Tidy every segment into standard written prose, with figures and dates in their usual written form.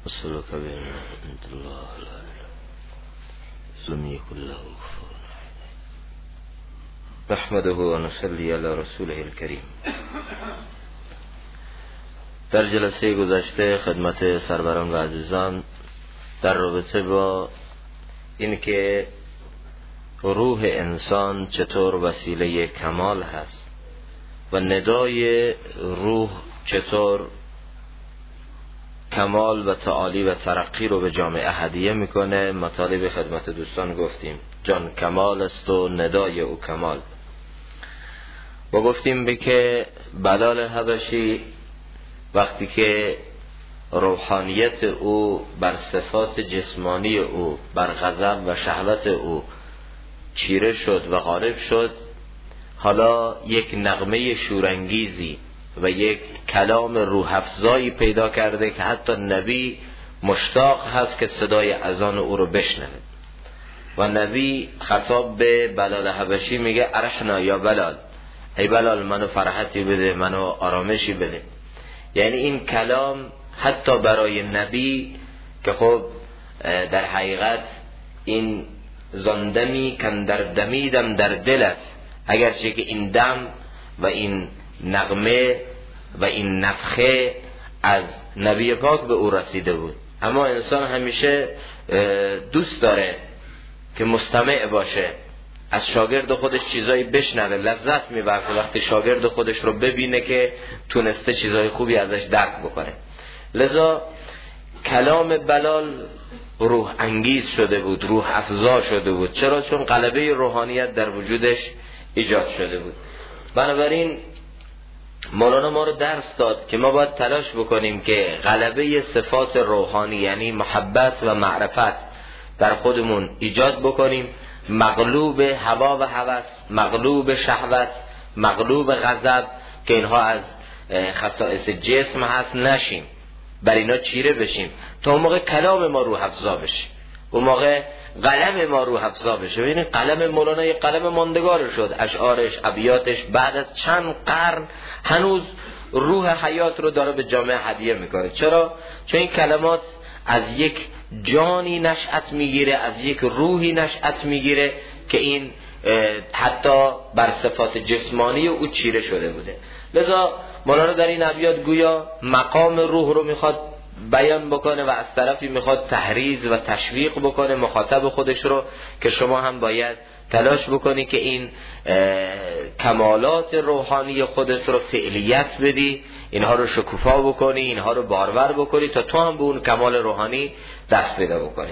وصلك بين عند الله لا إله لم يكن له كفوا نحمده و نصلی علی رسوله الکریم. در جلسه گذشته خدمت سروران و عزیزان در رابطه با اینکه روح انسان چطور وسیله کمال هست و ندای روح چطور کمال و تعالی و ترقی رو به جامعه هدیه میکنه، مطالب خدمت دوستان گفتیم جان کمال است و ندای او کمال. و گفتیم به که بلال حبشی وقتی که روحانیت او بر صفات جسمانی او، بر غضب و شهوت او چیره شد و غالب شد، حالا یک نغمه شورانگیزی و یک کلام روح افزایی پیدا کرده که حتی نبی مشتاق هست که صدای اذان او رو بشنوه. و نبی خطاب به بلال حبشی میگه ارحنا یا بلال، ای بلال منو فرحتی بده، منو آرامشی بده. یعنی این کلام حتی برای نبی که خب در حقیقت این زندمی کن در دمیدم در دلت، اگرچه که این دم و این نغمه و این نفخه از نبی پاک به او رسیده بود، اما انسان همیشه دوست داره که مستمع باشه، از شاگرد خودش چیزایی بشنوه، لذت میبره وقتی شاگرد خودش رو ببینه که تونسته چیزای خوبی ازش درک بکنه. لذا کلام بلال روح انگیز شده بود، روح افزا شده بود. چرا؟ چون غلبه روحانیت در وجودش ایجاد شده بود. بنابراین مولانا ما رو درس داد که ما باید تلاش بکنیم که غلبه صفات روحانی یعنی محبت و معرفت در خودمون ایجاد بکنیم، مغلوب هوا و هوس، مغلوب شهوت، مغلوب غضب که اینها از خصائص جسم هست نشیم، بر اینا چیره بشیم تا اون موقع کلام ما روح افزا بشه، اون موقع قلم ما روح افزا بشه. ببینید قلم مولانا یک قلم ماندگار شد، اشعارش، ابیاتش بعد از چند قرن هنوز روح حیات رو داره به جامعه هدیه میکنه. چرا؟ چون این کلمات از یک جانی نشأت میگیره، از یک روحی نشأت میگیره که این حتی بر صفات جسمانی او چیره شده بوده. لذا مولانا در این ابیات گویا مقام روح رو میخواد بیان بکنه و از طرفی میخواد تحریض و تشویق بکنه مخاطب خودش رو که شما هم باید تلاش بکنی که این کمالات روحانی خودت رو فعلیت بدی، اینها رو شکوفا بکنی، اینها رو بارور بکنی تا تو هم به اون کمال روحانی دست پیدا بکنی.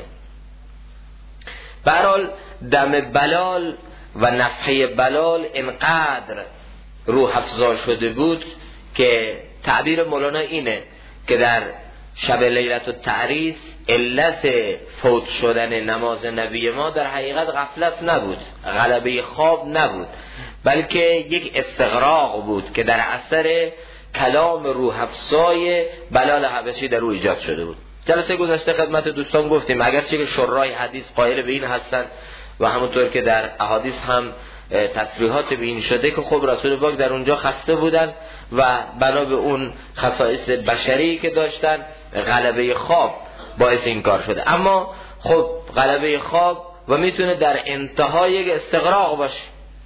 به هر حال دم بلال و نفحه بلال اینقدر روح افزا شده بود که تعبیر مولانا اینه که در شب لیلت التعریس علت فوت شدن نماز نبی ما در حقیقت غفلت نبود، غلبه خواب نبود، بلکه یک استغراق بود که در اثر کلام روح افزای بلال حبشی در او ایجاد شده بود. جلسه گذشته خدمت دوستان گفتیم اگرچه که شرای حدیث قائل به این هستند و همونطور که در احادیث هم تصریحات به این شده که خب رسول پاک در اونجا خسته بودن و بنا به اون خصائص بشری که داشتن غلبه خواب باعث این کار شده. اما خب غلبه خواب و میتونه در انتهای یک استغراق باشه،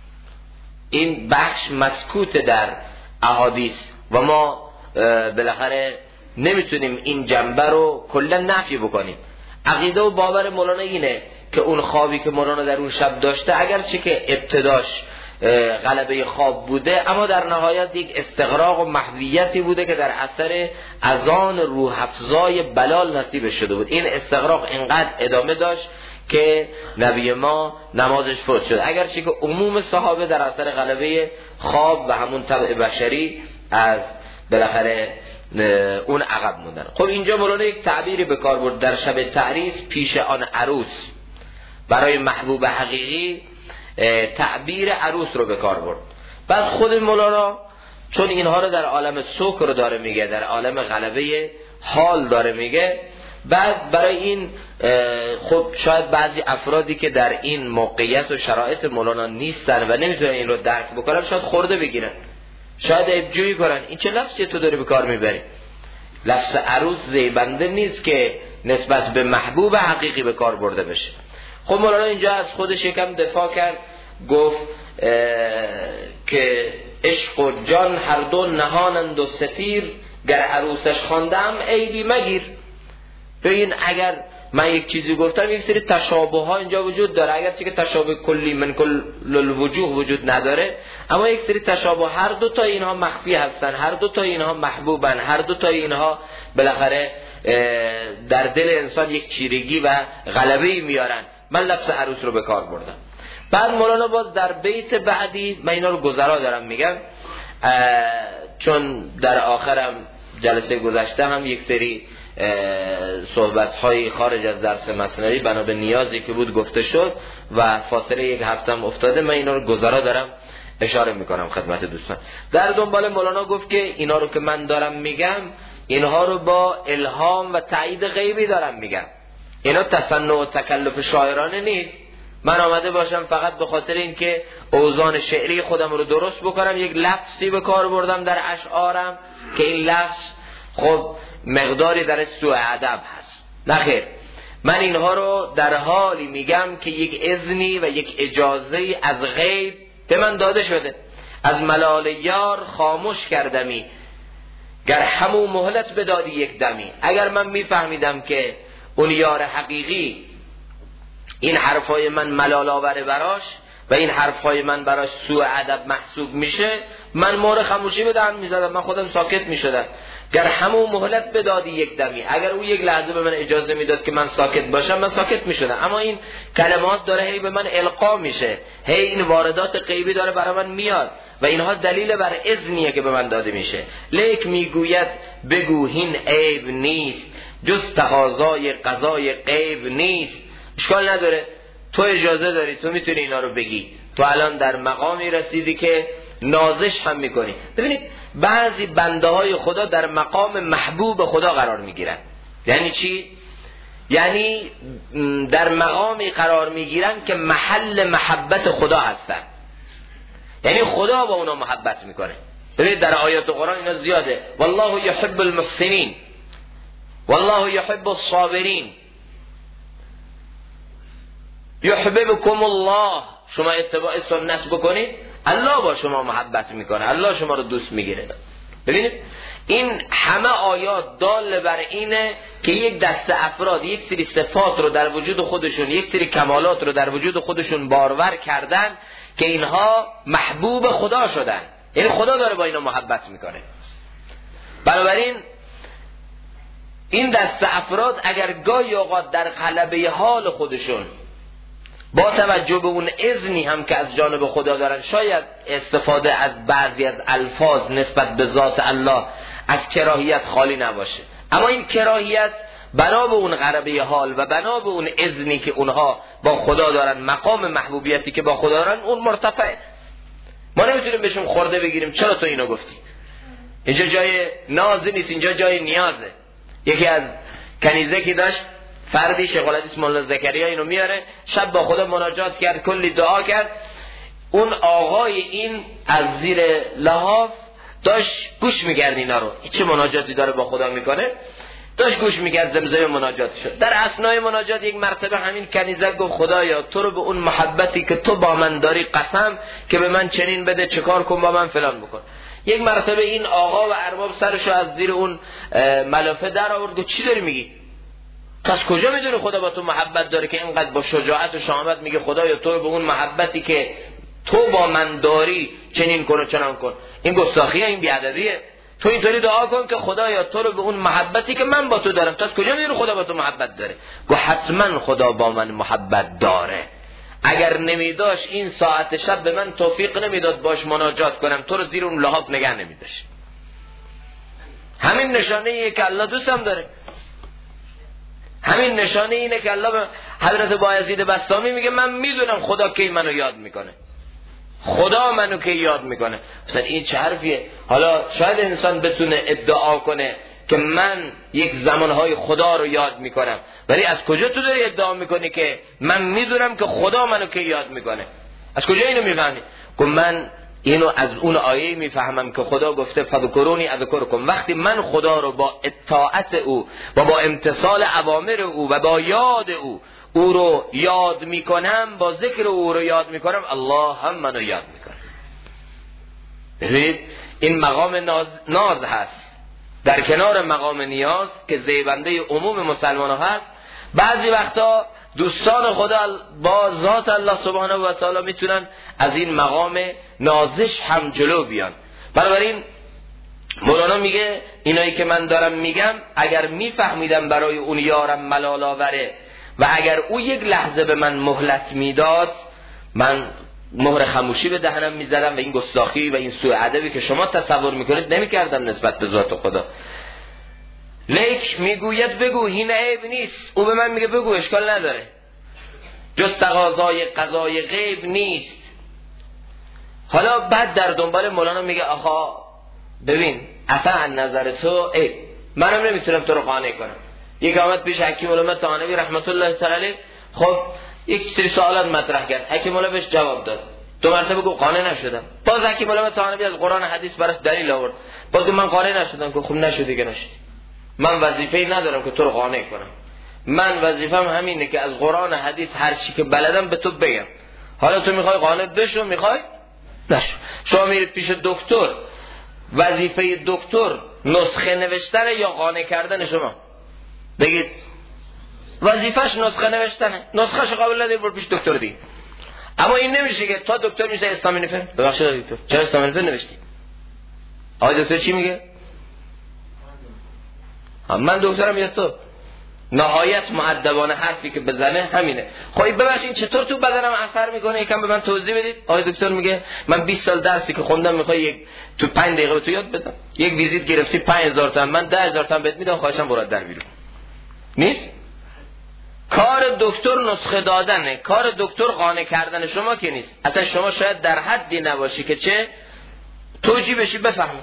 این بخش مسکوت در احادیث و ما بالاخره نمیتونیم این جنبه رو کلا نفی بکنیم. عقیده و باور مولانا اینه که اون خوابی که مولانا در اون شب داشته اگرچه که ابتداش غلبه خواب بوده اما در نهایت یک استغراق و محویتی بوده که در اثر اذان روح افزای بلال نصیب شده بود. این استغراق اینقدر ادامه داشت که نبی ما نمازش فوت شد، اگرچه که عموم صحابه در اثر غلبه خواب و همون طبع بشری از بالاخره اون عقب موندن. خب اینجا مولانا یک تعبیری به کار برد در شب تعریس پیش آن عروس، برای محبوب حقیقی تعبیر عروس رو به کار برد. بعد خود مولانا چون اینها رو در عالم سکر داره میگه، در عالم غلبه حال داره میگه، بعد برای این خب شاید بعضی افرادی که در این موقعیت و شرایط مولانا نیستن و نمیتونن این رو درک بکنن شاید خورده بگیرن، شاید ابجویی کنن این چه لفظی تو داری به کار میبری. لفظ عروس زیبنده نیست که نسبت به محبوب حقیقی به کار برده بشه. خب مولانا اینجا از خودش یکم دفاع کرد، گفت که عشق و جان هر دو نهانند و ستیر، گر عروسش خواندم عیبی مگیر. ببین اگر من یک چیزی گفتم یک سری تشابه ها اینجا وجود داره، اگرچه که تشابه کلی من کل الوجوه وجود نداره، اما یک سری تشابه، هر دو تا اینها مخفی هستن، هر دو تا اینها محبوبن، هر دو تا اینها بالاخره در دل انسان یک چیرگی و غلبه‌ای میارن. من لفظ عروس رو به کار بردم. بعد مولانا باز در بیت بعدی، من اینا رو گذرا دارم میگم چون در آخرم جلسه گذشته هم یک سری صحبت‌های خارج از درس مثنوی بنا به نیازی که بود گفته شد و فاصله یک هفتم افتاده، من اینا رو گذرا دارم اشاره میکنم خدمت دوستان. در دنبال مولانا گفت که اینا رو که من دارم میگم، اینها رو با الهام و تایید غیبی دارم میگم، اینا تصنع و تکلف شاعرانه نیست. من آمده باشم فقط به خاطر اینکه اوزان شعری خودم رو درست بکنم، یک لفظی به کار بردم در اشعارم که این لفظ خب مقداری در سوء ادب هست. نخیر، من اینها رو در حالی میگم که یک اذنی و یک اجازه از غیب به من داده شده. از ملال یار خاموش کردمی، گر همو مهلت بدادی یک دمی. اگر من میفهمیدم که اون یار حقیقی این حرفای من ملال آوره براش و این حرفای من براش سوء ادب محسوب میشه، من مهر خاموشی به دهن میزدم، من خودم ساکت میشدم. گر همو مهلت بدادی یک دمی، اگر او یک لحظه به من اجازه میداد که من ساکت باشم، من ساکت میشدم. اما این کلمات داره هی به من القا میشه، هی این واردات غیبی داره برای من میاد و اینها دلیل بر اذنیه که به من داده میشه. لیک میگوید بگو هین عیب نیست، جز تقاضای قضای غیب نیست. اشکال نداره، تو اجازه داری، تو میتونی اینا رو بگی، تو الان در مقامی رسیدی که نازش هم میکنی. ببینید بعضی بنده های خدا در مقام محبوب خدا قرار میگیرن. یعنی چی؟ یعنی در مقامی قرار میگیرن که محل محبت خدا هستن، یعنی خدا با اونا محبت میکنه. ببینید در آیات قرآن اینا زیاده، والله یحب المحسنین، والله یحب الصابرین، یحببکم الله. شما اتباع سنت بکنید، الله با شما محبت میکنه، الله شما رو دوست میگیره. ببینید این همه آیات دال بر اینه که یک دسته افراد یک سری صفات رو در وجود خودشون، یک سری کمالات رو در وجود خودشون بارور کردن که اینها محبوب خدا شدن، یعنی خدا داره با اینا محبت میکنه. بنابراین این دسته افراد اگر گاهی اوقات در غلبه حال خودشون با توجه به اون اذنی هم که از جانب خدا دارن، شاید استفاده از بعضی از الفاظ نسبت به ذات الله از کراهیت خالی نباشه، اما این کراهیت بنا به اون غلبه حال و بنا به اون اذنی که اونها با خدا دارن، مقام محبوبیتی که با خدا دارن، اون مرتفع. ما نمیتونیم بهشون خورده بگیریم چرا تو اینو گفتی، اینجا جای ناز نیست، اینجا جای نیازه. یکی از کنیزه که داشت فردی، شیخ الحدیث مولانا زکریا اینو میاره، شب با خدا مناجات کرد، کلی دعا کرد. اون آقای این از زیر لحاف داشت گوش میکرد اینا رو، چه مناجاتی داره با خدا میکنه، داشت گوش میکرد، زمزمه مناجات شد. در اثنای مناجات یک مرتبه همین کنیزه گفت خدایا تو رو به اون محبتی که تو با من داری قسم که به من چنین بده، چکار کن با من فلان بکن. یک مرتبه این آقا و ارباب سرشو از زیر اون ملافه در آورد، گفت چی داری میگی؟ پس کجا میدونی خدا با تو محبت داره که اینقدر با شجاعت و شهامت میگه خدایا تو به اون محبتی که تو با من داری چنین کن و چنان کن؟ این گستاخیه، این بیادبیه. تو اینطوری دعا کن که خدایا تو رو به اون محبتی که من با تو دارم. تو از کجا میدونی خدا با تو محبت داره؟ گفت حتما خدا با من محبت داره، اگر نمیداشت این ساعت شب به من توفیق نمیداد باش مناجات کنم، تو رو زیر اون لحاف نگه نمیداشت. همین نشانه ایه که الله دوستم داره، همین نشانه اینه که الله به حضرت بایزید بسطامی میگه من میدونم خدا کی منو یاد میکنه، خدا منو کی یاد میکنه. مثلا این چه حرفیه؟ حالا شاید انسان بتونه ادعا کنه که من یک زمانهای خدا رو یاد میکنم، ولی از کجا تو داری ادعا میکنی که من میدونم که خدا منو کی یاد میکنه؟ از کجا اینو میفهمی؟ که من اینو از اون آیه میفهمم که خدا گفته فذکرونی اذکرکم. وقتی من خدا رو با اطاعت او و با امتثال اوامر او و با یاد او رو یاد میکنم، با ذکر او رو یاد میکنم، الله هم منو یاد میکنه. ببینید این مقام ناز هست در کنار مقام نیاز که زیبنده عموم مسلمان هست. بعضی وقتا دوستان خدا با ذات الله سبحانه و تعالی میتونن از این مقام نازش هم جلو بیان. بنابراین مولانا میگه اینایی که من دارم میگم اگر میفهمیدم برای اون یارم ملال آوره و اگر او یک لحظه به من مهلت میداد، من مهر خاموشی به دهنم میزدم و این گستاخی و این سوء ادبی که شما تصور میکنید نمیکردم نسبت به ذات خدا. لیک میگوید بگو این عیب نیست. او به من میگه بگو اشکال نداره، جز تقاضای قضای غیب نیست. حالا بعد در دنبال مولانا میگه آخا ببین اصلا از نظر تو منم نمیتونم تو رو قانع کنم. یک آمد پیش حکیم علامه طحاوی رحمت الله تعالی علیه، خب یک سری سوالات مطرح کرد، حکیم علامه بهش جواب داد، 2 مرتبه گفت قانع نشدم. باز حکیم علامه طحاوی از قرآن حدیث براش دلیل آورد، باز گفت من قانع نشدم. گفت خب نشدی که نشدی، من وظیفه‌ای ندارم که تو رو قانع کنم، من وظیفه‌م همینه که از قرآن حدیث هر چی که بلدم به تو بگم. حالا تو میخوای قانع بشو، میخوای نشو. شما میرید پیش دکتر، وظیفه دکتر نسخه نوشتن یا قانع کردن شما؟ بگید وظیفش نسخه نوشتنه، نسخه‌شو قبول نداری برو پیش دکتر دیگه. اما این نمیشه که تا دکتر میشه استامینوفن. ببخشید دکتر چرا استامینوفن نوشتی؟ آقای دکتر چی میگه؟ من دکترم یا تو؟ نهایت مؤدبانه حرفی که بزنه همینه. خب ببخشید چطور تو بدنم اثر میکنه؟ یکم به من توضیح بدید. آقای دکتر میگه من 20 سال درسی که خوندم میخوای تو 5 دقیقه به تو یاد بدم. یک ویزیت گرفتی 5000 تومان، من 10000 تومان بهت میدم، خواهشم برات در بیرون. نیست؟ کار دکتر نسخه دادنه، کار دکتر قانع کردن شما که نیست. اصلا شما شاید در حدی نباشی که چه توجیه بشی بفهمی.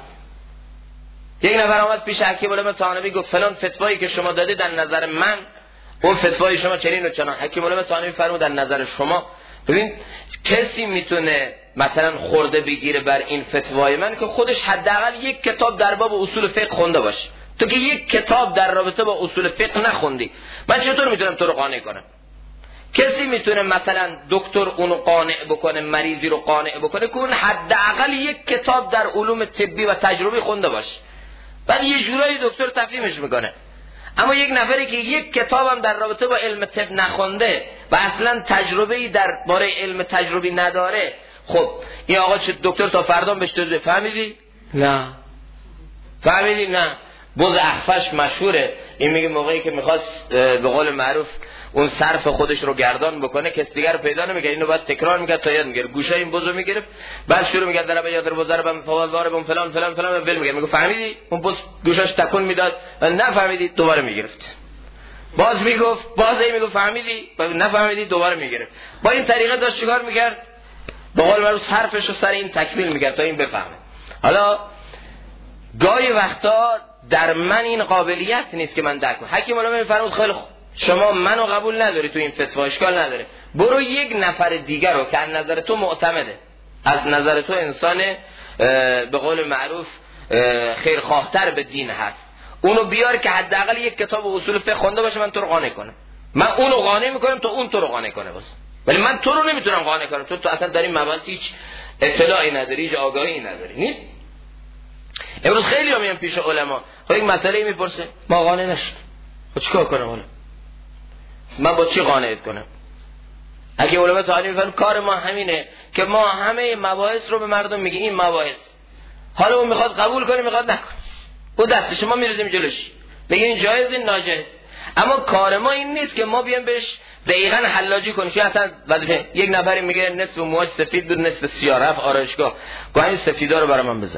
یک نفر آمد پیش حکیم علامه طحاوی گفت فلان فتوایی که شما دادید در نظر من اون فتوای شما چنین و چنان. حکیم علامه طحاوی فرمود در نظر شما. ببین کسی میتونه مثلا خورده بگیره بر این فتوای من که خودش حداقل یک کتاب در باب اصول فقه خونده باشه. تو که یک کتاب در رابطه با اصول فقه نخوندی، من چطور میتونم تو رو قانع کنم؟ کسی میتونه مثلا دکتر اونو قانع بکنه، مریضی رو قانع بکنه که اون حداقل یک کتاب در علوم طبی و تجربی خونده باشه. بعد یه جورایی دکتر تفهیمش میکنه. اما یک نفری که یک کتابم در رابطه با علم طب نخونده و اصلا تجربه‌ای در باره علم تجربی نداره، خب این آقا چه دکتر تا فردا بهش توضیح فهمیدی؟ نه. فهمیدی؟ نه. بز اخفش مشهوره، این میگه موقعی که میخواست به قول معروف اون صرف خودش رو گردان بکنه کس دیگر پیدا نمیکنه، اینو بعد تکرار میکرد تا یاد میگیره. گوشه این بزو میگرفت، بعد شروع میکرد در یاد بزر بم فوالوار بم فلان فلان فلان ول میگه، میگه فهمیدی؟ اون بز گوشش تکون میداد و نفهمیدی، دوباره میگرفت. باز میگفت، باز میگفت فهمیدی؟ نفهمیدی، دوباره میگرفت. با این طریقه داشت چیکار میکرد؟ به قول معروف صرفش رو سر این تکمیل میکرد تا این بفهمه. حالا گاهی وقتا در من این قابلیت نیست که من درک کنم. حکیم علامه میفرمود خیلی خوب، شما منو قبول نداری تو این فتوا، اشکال نداره، برو یک نفر دیگر رو که از نظر تو معتمده، از نظر تو انسان به قول معروف خیرخواهتر به دین هست، اونو بیار که حداقل یک کتاب اصول فقه خونده باشه، من تو رو قانع کنم. من اونو قانع میکنم تا اون تو رو قانع کنه باز. ولی من تو رو نمیتونم قانع کنم، تو اصلا در این مباحث هیچ اطلاعی نداری، هیچ آگاهی نداری. نیست؟ امروز خیلی ها میان پیش علما، خب یک مسئله میپرسه، ما قانع نشد، خب چیکار کنم حالا؟ من با چی قانعت کنم؟ اگه علما تعالی میفرمون کار ما همینه که ما همه مباحث رو به مردم میگیم این مباحث، حالا اون میخواد قبول کنه میخواد نکنه، او دست شما میریزیم جلوش، بگیم این جایز این ناجایز. اما کار ما این نیست که ما بیام بهش دقیقاً حلاجی کنیم. چون اصلا وظیفه یک نفری میگه نصف موهاش سفید بود نصف سیاه، رفت آرایشگاه، گاهی این سفیدا رو برام بزن.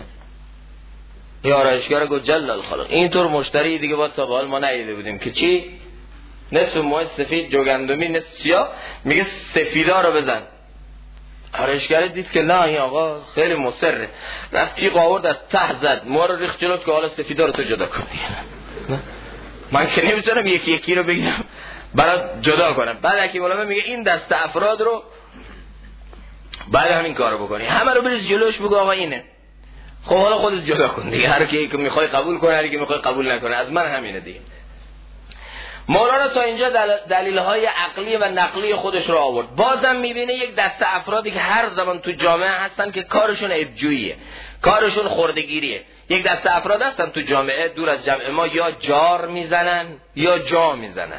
یا آرایشگاه رو گفت جل الخلق، اینطور مشتری دیگه با تا به حال ما ندیده بودیم که چی نصف موهای سفید جوگندمی نصف سیاه، میگه سفیدا رو بزن. آرایشگر دید که نه این آقا خیلی مصره، رفت چی آورد از ته زد، ما رو ریخت جلوت که حالا سفیدا رو تو جدا کنی. من که نمیتونم یکی یکی رو بگیرم برات جدا کنم. بعد حکیم علامه میگه این دسته افراد رو بعد همین کارو بکنی، همه رو بریز جلوش، بگو آقا اینه. خب حالا خودت جدا کن دیگه، هر کی که میخوای قبول کنه، هر کی میخوای قبول نکنه، از من همینه دیگه. مولانا تا اینجا دلیل‌های عقلی و نقلی خودش رو آورد. بازم میبینه یک دسته افرادی که هر زمان تو جامعه هستن که کارشون عیب‌جوییه، کارشون خردگیریه. یک دسته افراد هستن تو جامعه دور از جمع ما، یا جار میزنن یا جا میزنن.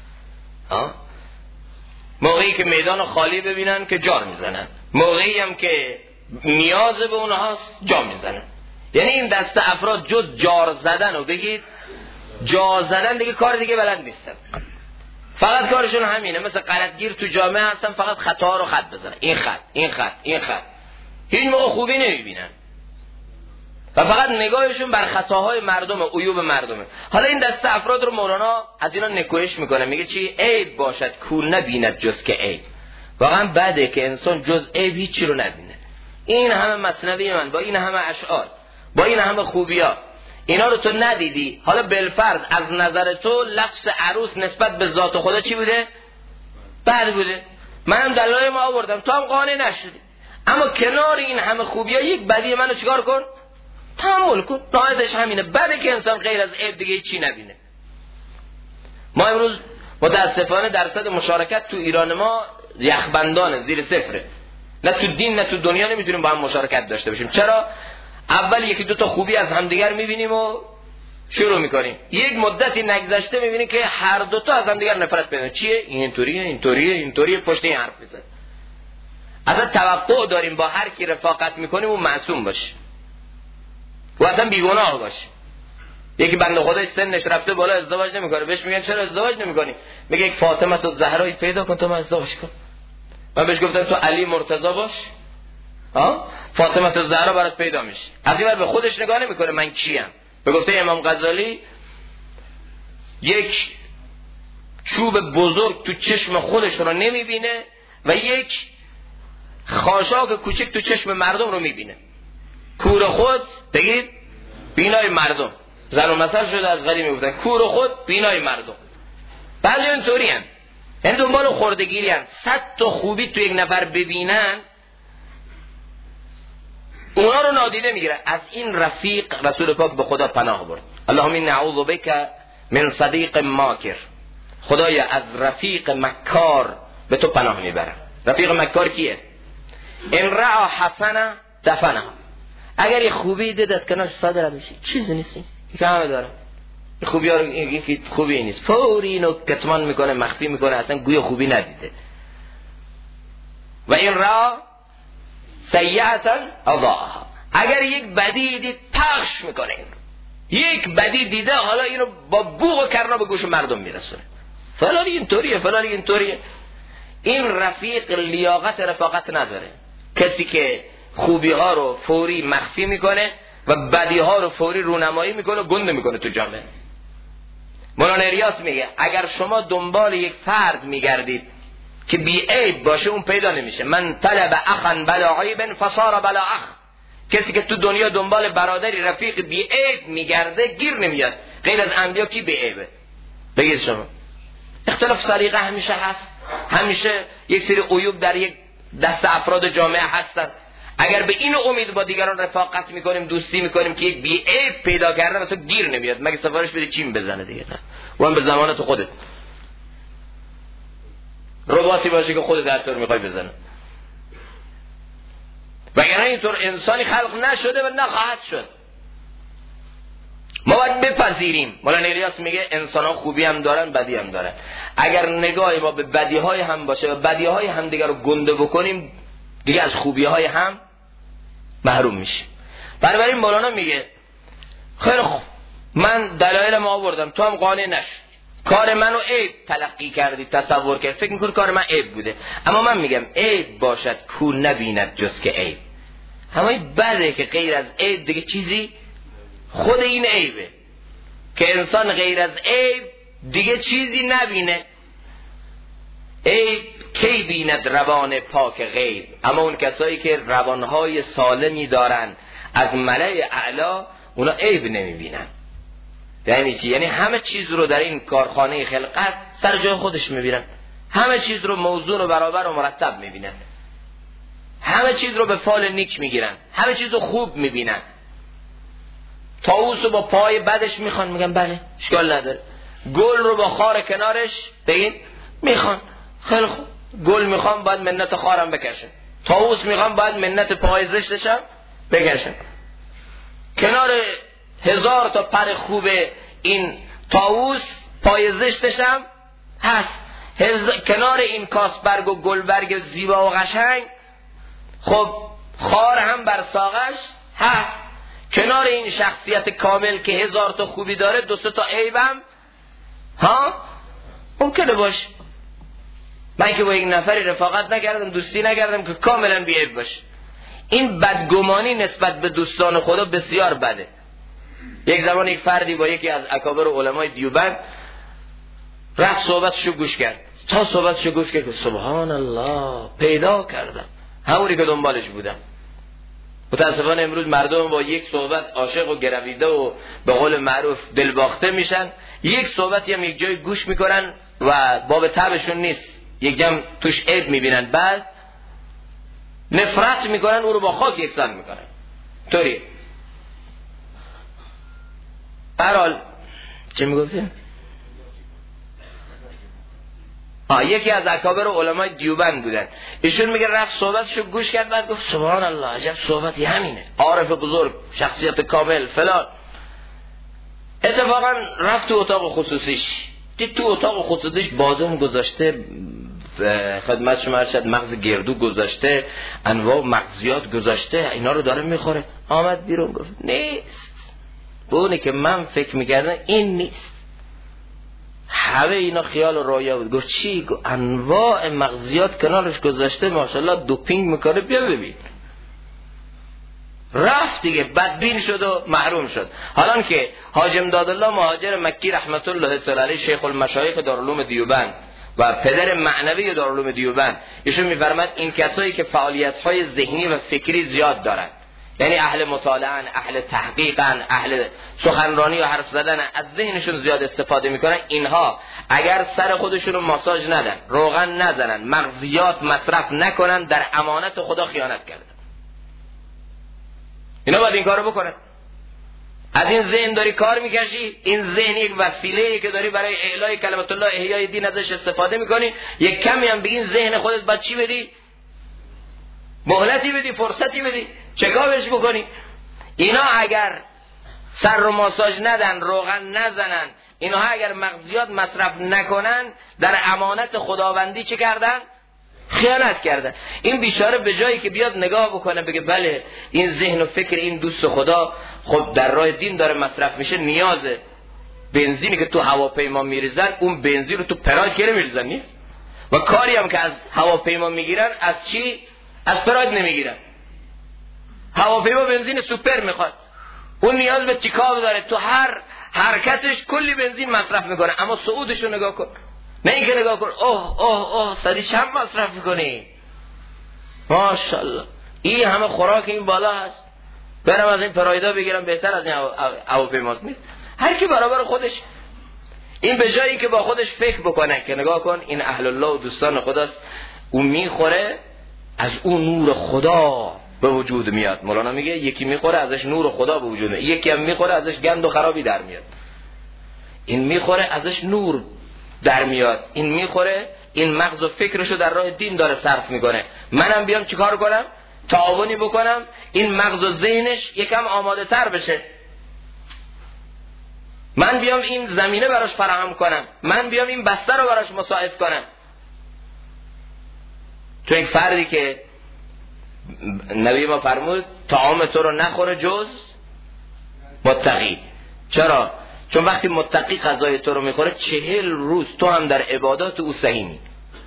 موقعی که میدان خالی ببینن که جار میزنن، موقعی هم که نیاز به اونهاست جا میزنن. یعنی این دسته افراد جز جار زدن و بگید جا زدن دیگه کار دیگه بلد نیستن، فقط کارشون همینه. مثل غلطگیر تو جامعه هستن، فقط خطا رو خط بزنن، این خط این خط این خط، هیچ موقع خوبی نمیبینن و فقط نگاهشون بر خطاهای مردمه، عیوب مردمه. حالا این دسته افراد رو مولانا از اینا نکوهش میکنه، میگه چی؟ عیب باشد کو نبیند جز که عیب. واقعا بده که انسان جز عیب هیچی رو نبینه. این همه مثنوی من با این همه اشعار، با این همه خوبیا، اینا رو تو ندیدی. حالا بالفرض از نظر تو لفظ عروس نسبت به ذات خدا چی بوده؟ بد بوده. منم دلایل ما آوردم، تو هم قانع نشدی. اما کنار این همه خوبیا یک بدی منو چیکار کن؟ تحمل کن. نهایتش همینه، بده که انسان غیر از عیب دیگه چی نبینه. ما امروز متاسفانه درصد مشارکت تو ایران ما یخبندانه، زیر صفره. نه تو دین نه تو دنیا نمیتونیم با هم مشارکت داشته باشیم. چرا؟ اول یکی دو تا خوبی از همدیگر میبینیم و شروع میکنیم، یک مدتی نگذشته میبینیم که هر دو تا از همدیگر نفرت پیدا. چیه؟ اینطوریه پشت این حرف میزنه. اصلا توقع داریم با هر کی رفاقت میکنیم اون معصوم باشه و اصلا بیگناه باشه. یکی بنده خدای سنش رفته بالا ازدواج نمیکنه، بهش میگن چرا ازدواج نمیکنی؟ میگه یک فاطمه تو زهرایی پیدا کن تا من ازدواج کنم. من بهش گفتم تو علی مرتضی باش، فاطمه تو زهرا برات پیدا میشه. از این ور به خودش نگاه نمیکنه من کیم. به گفته امام غزالی یک چوب بزرگ تو چشم خودش رو نمیبینه و یک خاشاک کوچک تو چشم مردم رو میبینه. کور خود بگید بینای مردم. زن و مثل شده از قدیم میگفتن کور خود بینای مردم. بعضی اینطوری هستن، این دنبال خردگیری هستن. 100 تا خوبی تو یک نفر ببینن اونا رو نادیده میگیره. از این رفیق رسول پاک به خدا پناه برد. اللهم نعوذ بک من صدیق ماکر. خدایا از رفیق مکار به تو پناه میبرم. رفیق مکار کیه؟ ان رأى حسنه دفنه. اگر یه خوبی دید از کنارش صادر میشه، چیزی نیست این که همه داره. این خوبی ها رو این خوبی نیست، فوری اینو کتمان میکنه، مخفی میکنه، اصلا گویا خوبی ندیده. و این را سیئتا اضاعها. اگر یک بدی دید پخش میکنه. یک بدی دیده حالا اینو با بوق و کرنا به گوش مردم میرسونه. فلانی اینطوریه، فلانی اینطوریه. این رفیق لیاقت رفاقت نداره. کسی که خوبی ها رو فوری مخفی میکنه و بدی ها رو فوری رونمایی میکنه، گنده میکنه تو جامعه. مولانا الیاس میگه اگر شما دنبال یک فرد میگردید که بی عیب باشه، اون پیدا نمیشه. من طلب اخا بلا عیب فصار بلا اخ. کسی که تو دنیا دنبال برادری رفیق بی عیب میگرده گیر نمیاد. غیر از انبیا کی بی عیبه؟ بگید شما. اختلاف سلیقه همیشه هست، همیشه یک سری عیوب در یک دست افراد جامعه هستن. اگر به این امید با دیگران رفاقت میکنیم، دوستی میکنیم که یک بی عیب پیدا کرده مثلا گیر نمیاد، مگه سفارش بده چیم بزنه دیگه؟ و هم به ضمانت خودت رباطی باشه که خودت در طور میخوای بزنه. وگرنه اینطور انسانی خلق نشده و نخواهد شد. ما باید بپذیریم. مولانا الیاس میگه انسان ها خوبی هم دارن، بدی هم دارن. اگر نگاه ما به بدی های هم باشه و بدی های هم دیگر رو گنده بکنیم، دیگه از خوبی های هم محروم میشیم. بنابراین مولانا میگه خیلی خوب، من دلایل ما آوردم، تو هم قانع نشد، کار منو عیب تلقی کردی، تصور کرد، فکر میکنی کار من عیب بوده. اما من میگم عیب باشد کو نبیند جز که عیب. همه بده که غیر از عیب دیگه چیزی، خود این عیبه که انسان غیر از عیب دیگه چیزی نبینه. عیب کی بیند روان پاک غیب. اما اون کسایی که روانهای سالمی دارن از ملأ اعلا، اونا عیب نمیبینن. یعنی چی؟ یعنی همه چیز رو در این کارخانه خلقت سر جای خودش میبینن، همه چیز رو موزون و برابر و مرتب میبینن، همه چیز رو به فال نیک میگیرن، همه چیز رو خوب میبینن. طاووس رو با پای بدش میخوان، میگن بله اشکال نداره. گل رو با خار کنارش بگین میخوان، خیلی خوب. گل میخوام باید منت خارم بکشه، طاووس میخوام باید منت پای زشتشم بکشه. کنار 1000 تا پر خوب این طاووس پای زشتشم هست. کنار این کاسبرگ و گلبرگ زیبا و قشنگ خب خار هم بر ساقش هست. کنار این شخصیت کامل که 1000 تا خوبی داره 2-3 تا عیبم ها ممکنه باشه. من که با یک نفری رفاقت نکردم، دوستی نکردم که کاملا بی عیب باشه. این بدگمانی نسبت به دوستان خدا بسیار بده. یک زمان یک فردی با یکی از اکابر علمای دیوبند رفت صحبتشو گوش کرد. تا صحبتشو گوش کرد سبحان الله پیدا کردم همونی که دنبالش بودم. متاسفانه امروز مردم با یک صحبت عاشق و گرویده و به قول معروف دلباخته میشن. یک صحبتی هم یک جای گوش میکنن و باب طبعشون نیست، یک جمع توش عیب میبینن، بعد نفرت میکنن، او رو با خاک یکسان میکنن. طوری برحال چه میگفتیم؟ یکی از اکابر علمای دیوبند بودن. ایشون میگه رفت صحبتشو گوش کرد، بعد گفت سبحان الله عجب صحبتی همینه، عارف بزرگ، شخصیت کامل فلان. اتفاقا رفت تو اتاق خصوصیش، دید تو اتاق خصوصیش بادام گذاشته، خدمت شما ارشد مغز گردو گذاشته، انواع مغزیات گذاشته، اینا رو داره میخوره. آمد بیرون گفت نیست، اونی که من فکر میکردم این نیست، همه اینا خیال و رویا بود. گفت چی؟ گفت انواع مغزیات کنارش گذاشته، ماشاءالله دوپینگ میکنه، بیا ببین. رفت دیگه، بدبین شد و محروم شد. حالا که حاج امدادالله مهاجر مکی رحمت الله تعالی علیه شیخ المشایخ دارالعلوم دیوبند و پدر معنوی دارالعلوم دیوبند، ایشون میفرماد این کسایی که فعالیت‌های ذهنی و فکری زیاد دارن، یعنی اهل مطالعه، اهل تحقیق، اهل سخنرانی و حرف زدن، از ذهنشون زیاد استفاده میکنن، اینها اگر سر خودشون رو ماساژ ندن، روغن نزنن، مغزیات مصرف نکنن، در امانت خدا خیانت کردن. اینا باید این کارو بکنن. از این ذهن داری کار میکشی، این ذهن یک وسیله‌ای که داری برای اعلای کلمت الله، احیای دین ازش استفاده میکنی. یک کمی هم بگین ذهن خودت باید چی بدی؟ مهلتی بدی، فرصتی بدی، چکاوش بکنی. اینا اگر سر رو ماساژ ندن، روغن نزنن، اینا اگر مغزیات مصرف نکنن، در امانت خداوندی چه کردن؟ خیانت کردن. این بیچاره به جایی که بیاد نگاه بکنه بگه بله این ذهن و فکر این دوست خدا خب در راه دین داره مصرف میشه، نیازه. بنزینی که تو هواپیما میریزن، اون بنزین رو تو پراید که نمیریزن نیست، و کاری هم که از هواپیما میگیرن از چی؟ از پراید نمیگیرن. هواپیما بنزین سوپر میخواد، اون نیاز به چیکار داره، تو هر حرکتش کلی بنزین مصرف میکنه. اما صعودش رو نگاه کن، نه اینکه نگاه کن اوه سری چند مصرف میکنی، ماشاءالله این همه خوراک این بالا هست، برم از این پرایدا بگیرم بهتر از این هواپیماست. نیست، هر کی برابر خودش. این به جایی که با خودش فکر بکنه که نگاه کن این اهل الله و دوستان خداست، اون میخوره از اون نور خدا به وجود میاد. مولانا میگه یکی میخوره ازش نور خدا به وجود میاد، یکی هم میخوره ازش گند و خرابی در میاد. این میخوره ازش نور در میاد، این میخوره این مغز و فکرشو در راه دین داره صرف میکنه. منم بیام چیکار کنم؟ تعاونی بکنم این مغز و ذهنش یکم آماده تر بشه، من بیام این زمینه براش فراهم کنم، من بیام این بستر رو براش مساعد کنم. تو یک فردی که نبی ما فرمود طعام تو رو نخوره جز متقی. چرا؟ چون وقتی متقی غذای تو رو میخوره 40 روز تو هم در عبادات او سهیمی.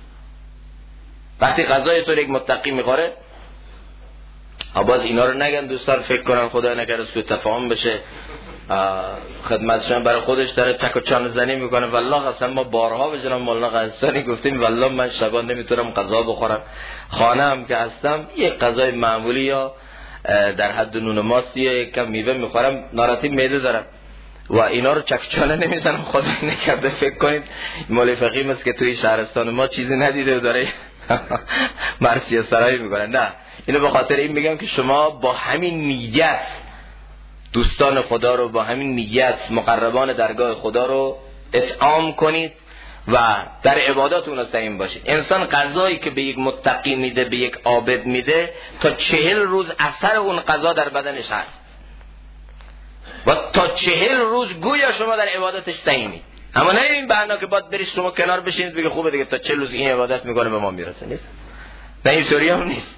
وقتی غذای تو رو یک متقی میخوره، باز اینا رو نگن دوستان فکر کنن خدا نکره سوء تفاهم بشه، خدمتشون برای خودش داره چک و چانه زنی میکنه. والله قسم ما بارها به جناب مولانا قزوینی گفتیم والله من شبان نمیتونم غذا بخورم، خانه هم که هستم یک غذای معمولی یا در حد نون ماستی یا یک کم میوه میخورم، ناراحتی معده دارم و اینا رو چک چانه نمیزنم. خدا نکرده فکر کنید مولوی فقیه است که توی شهرستان ما چیزی ندیده و داره مرثیه سرایی میکنه. نه، اینو به خاطر این میگم که شما با همین نیت دوستان خدا رو، با همین نیت مقربان درگاه خدا رو اطعام کنید و در عبادات اونا سعیم باشید. انسان غذایی که به یک متقی میده، به یک عابد میده، تا 40 روز اثر اون غذا در بدنش هست و تا 40 روز گویا شما در عبادتش سعیمید. اما نه این بهانه که باید برید شما کنار بشینید بگه خوبه دیگه تا 40 روز این عبادت میکنه به ما میرسه. نیست، نه این طوری هم نیست.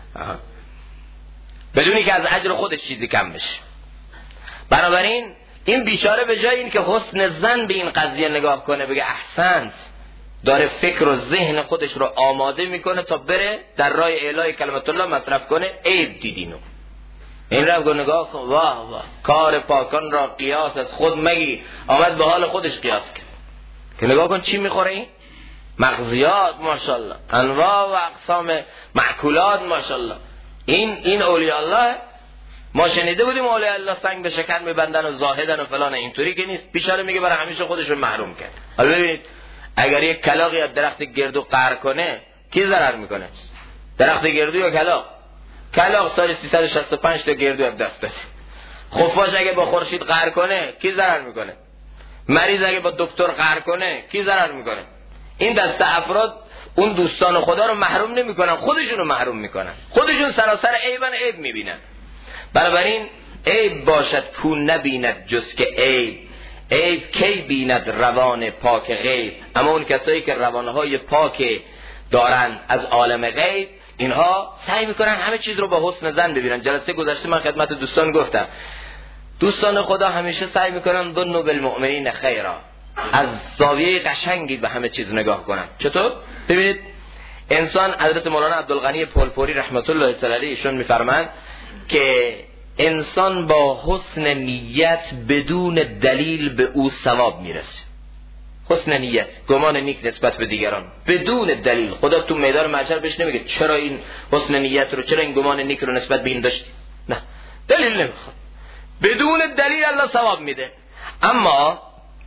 بدونی که از اجر خودش چیزی کم بشه. بنابراین این بیچاره به جای این که حسن ظن به این قضیه نگاه کنه بگه احسنت، داره فکر و ذهن خودش رو آماده میکنه تا بره در راه اعلای کلمت الله مصرف کنه. عیب دیدینو این رو نگاه کن، واه واه کار پاکان را قیاس از خود مگی. آمد به حال خودش قیاس کرد که نگاه کن چی میخوره این مغزیات ماشاءالله، انواع و اقسام معکولات ماشاءالله. این اولیاء الله. ما شنیده بودیم اولیاء الله سنگ به شکر میبندن و زاهدن و فلان، اینطوری که نیست. بیچاره میگه برای همیشه خودش رو محروم کرد. حالا ببینید اگر یک کلاغی از درخت گردو قهر کنه کی ضرر میکنه؟ درخت گردو یا کلاغ؟ کلاغ سال 365 تا گردو از دست داد. خفاش اگه با خورشید قهر کنه کی ضرر میکنه؟ مریض اگه با دکتر قهر کنه کی ضرر میکنه؟ این دسته افراد اون دوستان خدا رو محروم نمیکنن، خودشون رو محروم میکنن. خودشون سراسر عیب میبینن. بنابراین عیب باشد کو نبیند جز که عیب کی بیند روان پاک غیب. اما اون کسایی که روانهای پاک دارن از عالم غیب، اینها سعی میکنن همه چیز رو با حسن ظن ببینن. جلسه گذشته من خدمت دوستان گفتم دوستان خدا همیشه سعی میکنن ظنوا بالمؤمنین خیرا، از زاویه قشنگی به همه چیز نگاه کنن. چطور؟ ببینید انسان، حضرت مولانا عبدالغنی پولپوری رحمت الله تعالی علیه ایشون میفرمایند که انسان با حسن نیت بدون دلیل به او ثواب میرسه. حسن نیت، گمان نیک نسبت به دیگران بدون دلیل. خدا تو میدان محشر بهش نمیگه چرا این حسن نیت رو، چرا این گمان نیک رو نسبت به این داشتی. نه، دلیل نمیخواد، بدون دلیل الله ثواب میده. اما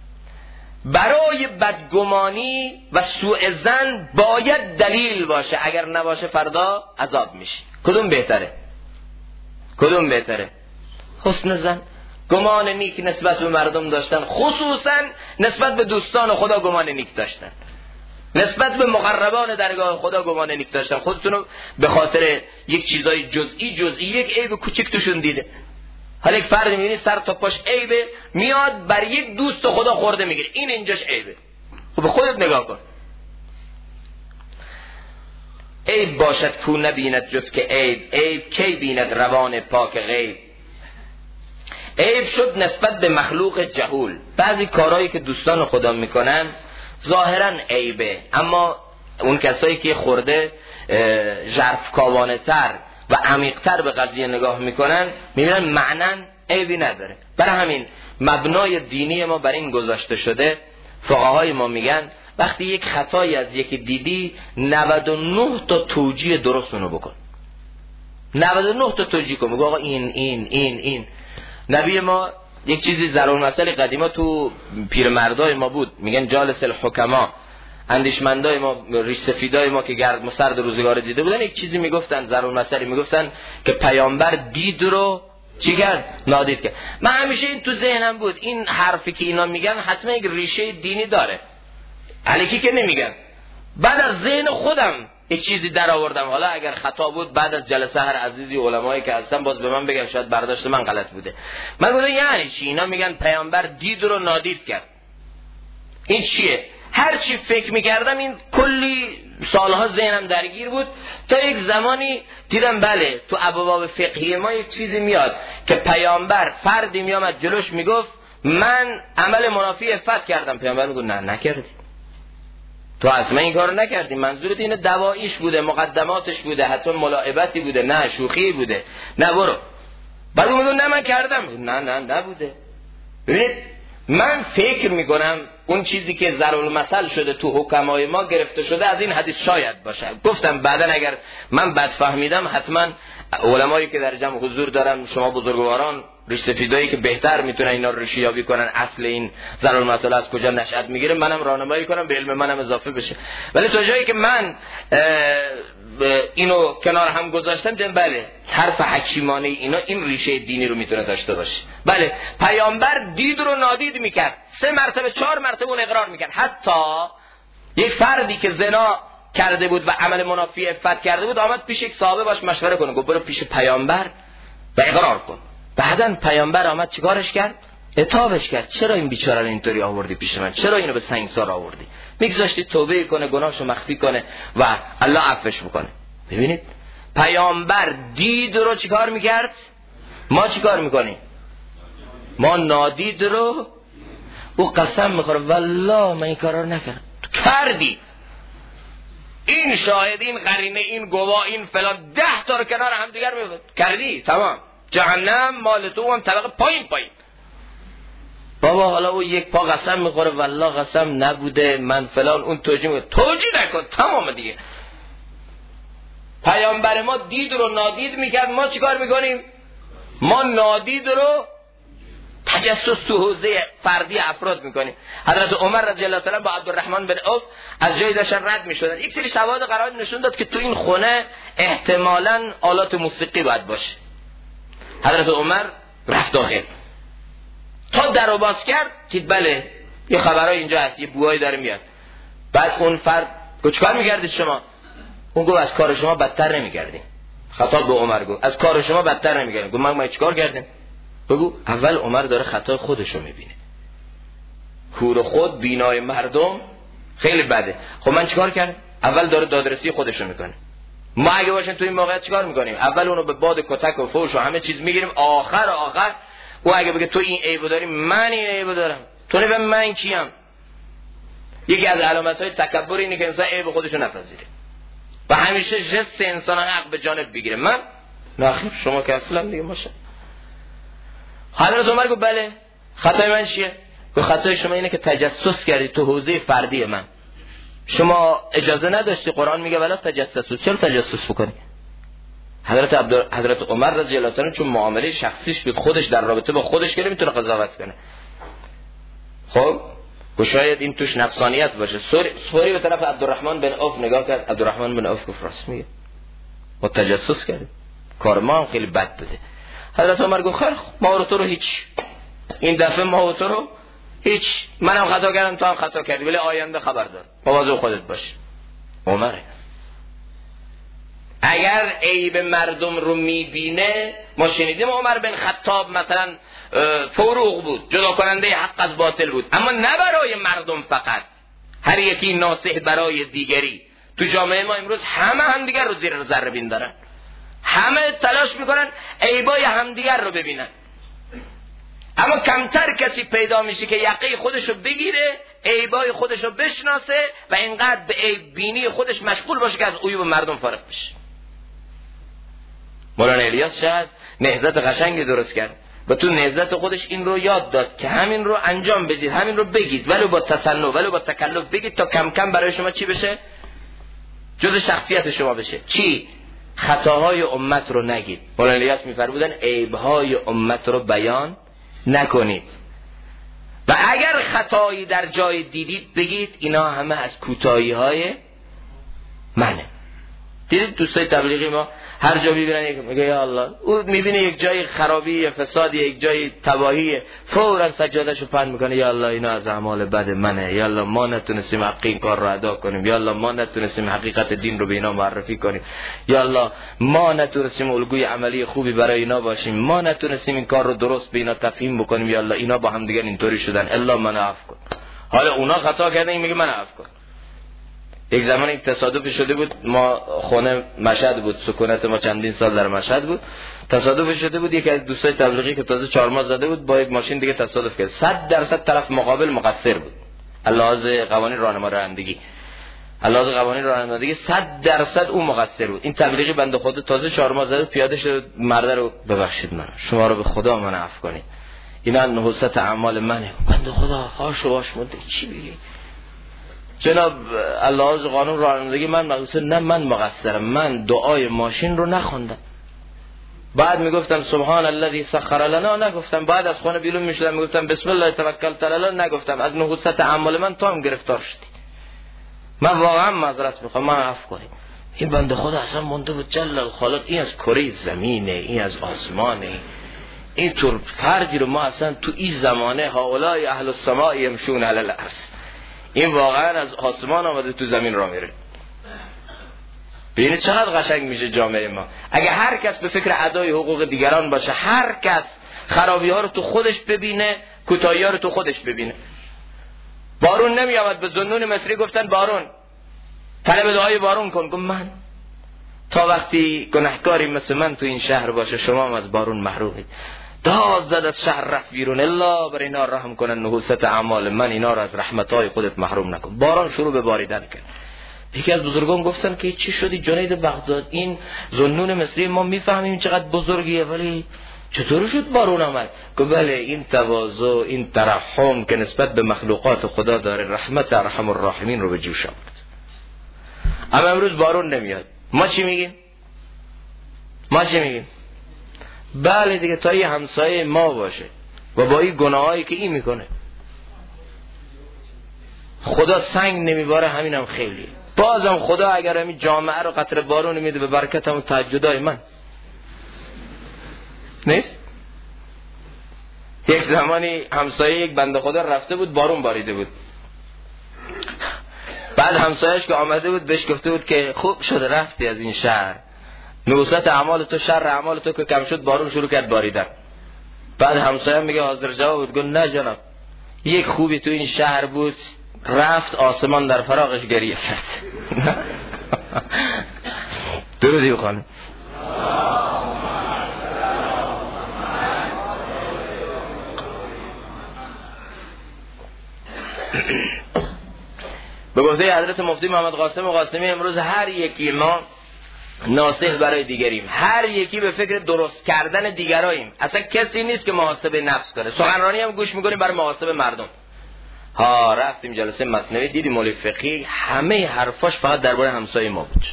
برای بدگمانی و سوء ظن باید دلیل باشه، اگر نباشه فردا عذاب میشی. کدوم بهتره؟ حسن ظن، گمان نیک نسبت به مردم داشتن، خصوصا نسبت به دوستان خدا گمان نیک داشتن، نسبت به مقربان درگاه خدا گمان نیک داشتن. خودتونو به خاطر یک چیزای جزئی یک عیب کوچیک توشون دیده. حالا یک فرد میبینی سر تا پاش عیبه، میاد بر یک دوست خدا خورده میگیره این اینجاش عیبه. خب به خودت نگاه کن. عیب باشد کو نبیند جز که عیب کی بیند روان پاک غیب. عیب شد نسبت به مخلوق جهول. بعضی کارهایی که دوستان خدا میکنن ظاهرا عیبه، اما اون کسایی که خورده ژرفکاوانه تر و عمیق‌تر به قضیه نگاه میکنن میبینن معنن عیبی نداره. برای همین مبنای دینی ما بر این گذاشته شده، فقهای ما میگن وقتی یک خطایی از یکی دیدی 99 تا توجیه درست اونو بکن. 99 تا توجیه کن، بگو آقا این نبی ما یک چیزی ضرور مسئله قدیما تو پیرمردای ما بود، میگن جالس الحکما، اندیشمندای ما، ریش سفیدای ما که گرد سرد روزگار دیده بودن، یک چیزی میگفتن ضرور مسئله، میگفتن که پیامبر دید رو چی کرد؟ نادید کرد. من همیشه این تو ذهنم بود این حرفی که اینا میگن حتما یک ریشه دینی داره، الکی که نمیگن. بعد از ذهن خودم یک چیزی در آوردم، حالا اگر خطا بود بعد از جلسه هر عزیزی علمایی که هستن باز به من بگم شاید برداشت من غلط بوده. من گفتم یعنی چی؟ اینا میگن پیامبر دید رو نادید کرد، این چیه؟ هر چی فکر میکردم این کلی سالها ذهنم درگیر بود تا یک زمانی دیدم بله تو ابواب فقهی ما یک چیزی میاد که پیامبر فردی میامد جلوش میگفت من عمل منافی عفت کردم، پیامبر میگه نه نکردی، تو اصلا این کارو نکردی، منظورت اینه دواییش بوده، مقدماتش بوده، حتی ملاعبتی بوده، نه شوخی بوده، نه برو. بعد میگه نه من کردم، نه نبوده. ببینید من فکر میکنم اون چیزی که ضرب‌المثل شده تو حکمای ما گرفته شده از این حدیث شاید باشه. گفتم بعدن اگر من بد فهمیدم حتما علمایی که در جمع حضور دارن، شما بزرگواران ریش سفیدایی که بهتر میتونن اینا رو ریشه‌یابی کنن، اصل این ضرورالمسائل از کجا نشأت میگیره، منم راهنمایی کنم، به علم منم اضافه بشه. ولی تا جایی که من اینو کنار هم گذاشتم دیدم بله حرف حکیمانه اینا این ریشه دینی رو میتونه داشته باشه. بله پیامبر دید رو نادید میکرد، 3 مرتبه 4 مرتبه اون اقرار میکرد. حتی یک فردی که زنا کرده بود و عمل منافی عفت کرده بود آمد پیش یک صحابه باش مشوره کنه، گفت برو پیش پیامبر و اقرار کن. بعدن پیامبر آمد چیکارش کرد؟ عتابش کرد. چرا این بیچاره رو اینطوری آوردی پیش من؟ چرا اینو به سنگسار آوردی؟ میگذاشتی توبه کنه، گناهشو مخفی کنه و الله عفوش میکنه. ببینید پیامبر دید رو چیکار میکرد؟ ما چیکار میکنیم؟ ما نادید رو او قسم میخوره والله من این کارا رو نکردم. کردی، این شاهد، این قرینه، این گواه، این فلان، 10 تا رو کنار هم دیگر میبود کردی، تمام جهنم مال تو، هم طبقه پایین. بابا حالا او یک پا قسم میخوره والله قسم نبوده من فلان، اون توجیه نکن، تمام دیگه. پیامبر ما دید رو نادید میکرد، ما چیکار میکنیم؟ ما نادید رو تجسس تو حوزه فردی افراد میکنیم. حضرت عمر رضی الله عنه با عبدالرحمن بن عوف از جای داشتن رد میشدن، یک سری شواهد قرائن نشون داد که تو این خونه احتمالاً آلات موسیقی باید باشه. حضرت عمر رفت داخل، تا درو باز کرد دید بله یه خبرای اینجا هست، یه بوهایی داره میاد. بعد اون فرد گفت چیکار میکردید شما؟ اون گفت از کار شما بدتر نمیکردیم. خطاب به عمر گفت از کار شما بدتر نمیکردیم. گفت ما چیکار کردیم؟ بگو. اول عمر داره خطای خودشو میبینه، کور خود بینای مردم خیلی بده. خب من چیکار کردم؟ اول داره دادرسی خودشو میکنه. ما اگه باشیم تو این موقعیت چیکار میکنیم؟ اول اونو به باد کتک و فوش و همه چیز میگیریم، آخر او اگه بگه تو این عیبو داری من این عیبو دارم، تو نفهم من کیم. یکی از علامت‌های تکبر اینه که انسان عیب خودشو نپذیره و همیشه جست انسان حق به جانب بگیره. من نه شما که اصلا دیگه باشه. حضرت عمر گفت بله خطای من چیه؟ گفت خطای شما اینه که تجسس کردی تو حوزه فردی من. شما اجازه نداشتی، قرآن میگه ولا تجسسوا، چرا تجسس بکنی؟ حضرت عمر رضی الله عنه چون معامله شخصیش بود، خودش در رابطه با خودش که نمیتونه قضاوت کنه. خب شاید این توش نفسانیت باشه. سوری به طرف عبدالرحمن بن عوف نگاه کرد. عبدالرحمن بن عوف گفت راست میگه، ما تجسس کردیم، کار ما هم خیلی بد بوده. حضرت عمر گفت خیر ما رو تو رو هیچ، این دفعه ما و تو رو هیچ، منم خطا کردم تو هم خطا کردی، ولی آینده خبردار مواظب خودت باش. عمره اگر عیب مردم رو میبینه، ما شنیدیم عمر بن خطاب مثلا فروغ بود، جدا کننده حق از باطل بود، اما نه برای مردم فقط، هر یکی ناصح برای دیگری. تو جامعه ما امروز همه دیگر رو زیر ذره بین دارن، همه تلاش میکنن عیبای همدیگر رو ببینن، اما کمتر کسی پیدا میشه که یقه خودشو بگیره، عیبای خودشو بشناسه و اینقدر به عیب بینی خودش مشغول باشه که از عیوب مردم فارغ بشه. مولانا الیاس شاید نهضت قشنگی درست کرد و تو نهضت خودش این رو یاد داد که همین رو انجام بدید، همین رو بگید، ولو با تصنع ولو با تکلف بگید تا کم کم برای شما چی بشه؟ جز شخصیت شما بشه. چی؟ خطاهای امت رو نگید. مولانا الیاس می‌فرمودن عیب‌های امت رو بیان نکنید و اگر خطایی در جای دیدید بگید اینا همه از کوتاهی‌های منه. دیدید دوستای تبلیغی ما هر جا میبینن میگه یا الله، او میبینه یک جای خرابی، یک فسادی، یک جای تباهی، فوراً سجادهشو پهن میکنه یا الله اینا از اعمال بد منه، یا الله ما نتونستیم حق این کار رو ادا کنیم، یا الله ما نتونستیم حقیقت دین رو به اینا معرفی کنیم، یا الله ما نتونستیم الگوی عملی خوبی برای اینا باشیم، ما نتونستیم این کار رو درست به اینا تفهیم بکنیم، یا الله اینا با هم دیگه اینطوری شدن، الا من عفو کن. حالا اونا خطا کردن میگه من عفو کن. یک زمان یک تصادف شده بود، ما خونه مشهد بود، سکونت ما چندین سال در مشهد بود، تصادف شده بود یکی از دوستای تبلیغی که تازه 4 ماه زده بود با یک ماشین دیگه تصادف کرد. 100% طرف مقابل مقصر بود لحاظ قوانین رانندگی، 100% اون مقصر بود. این تبلیغی بنده خدا تازه 4 ماه زده پیاده شد، مرد رو ببخشید من شما رو به خدا من عفو کنید، اینا نحوست اعمال منه. بنده خدا هاش واش مونده چی بگی؟ جناب الله از قانون رانندگی من مقصر، نه من مقصرم، من دعای ماشین رو نخوندم. بعد میگفتم سبحان الذی سخر لنا نگفتم، بعد از خانه بیرون میشدم میگفتم بسم الله توکلت علی الله نگفتم. از نحوست اعمال من تو هم گرفتار شدی، من واقعا معذرت میخوام، من عفو کنید. این بنده خدا اصلا مونده بود جل الخالق این از کره زمینه، این از آسمانه، این طور فردی رو ما اصلا تو این زمانه هؤلاء اهل السماء یمشون علی الارض، این واقعا از آسمان آمده تو زمین را میره. ببینید چقدر قشنگ میشه جامعه ما اگه هر کس به فکر ادای حقوق دیگران باشه، هر کس خرابی ها رو تو خودش ببینه، کوتاهی ها رو تو خودش ببینه. بارون نمی آمد، به ذوالنون مصری گفتن بارون، طلب دعای بارون کن. گفت من تا وقتی گناهکاری مثل من تو این شهر باشه شما هم از بارون محرومید. داد زد از شهر رفت بیرون، الا بر اینا رحم کنن نحوست اعمال من، اینا رو از رحمتهای خودت محروم نکن. باران شروع به باریدن کرد. یکی از بزرگان گفتن که چی شدی جنید بغداد؟ این ذوالنون مصری ما میفهمیم چقدر بزرگیه ولی چطور شد بارون آمد؟ گفت بله این تواضع، این ترحم که نسبت به مخلوقات خدا داره، رحمت ارحم الراحمین رو به جوش آورد. اما امروز بارون نمیاد، ما چی میگیم؟ بله دیگه تا یه همسایه ما باشه و با این گناهایی که این میکنه خدا سنگ نمیباره، همینم خیلیه. بازم خدا اگر همین جامعه رو قطره بارون میده به برکت همون تهجدای من نیست؟ یک زمانی همسایه یک بنده خدا رفته بود، بارون باریده بود، بعد همسایه‌اش که آمده بود بهش گفته بود که خوب شده رفتی از این شهر، نحوست اعمال تو، شر اعمال تو که کم شد بارون شروع کرد باریدن. بعد همسایه میگه حاضر جواب بود، گفت نه جناب، یک خوبی تو این شهر بود رفت آسمان در فراقش گریه کرد. درودی بخوانیم. به گفته حضرت مفتی محمد قاسم قاسمی امروز هر یکی ما ناصح برای دیگریم، هر یکی به فکر درست کردن دیگراییم. اصلا کسی نیست که محاسبه نفس کنه. سخنرانی هم گوش میکنیم برای محاسبه مردم. ها رفتیم جلسه مثنوی دیدیم مولوی فقیه همه حرفاش فقط درباره همسایه ما بود.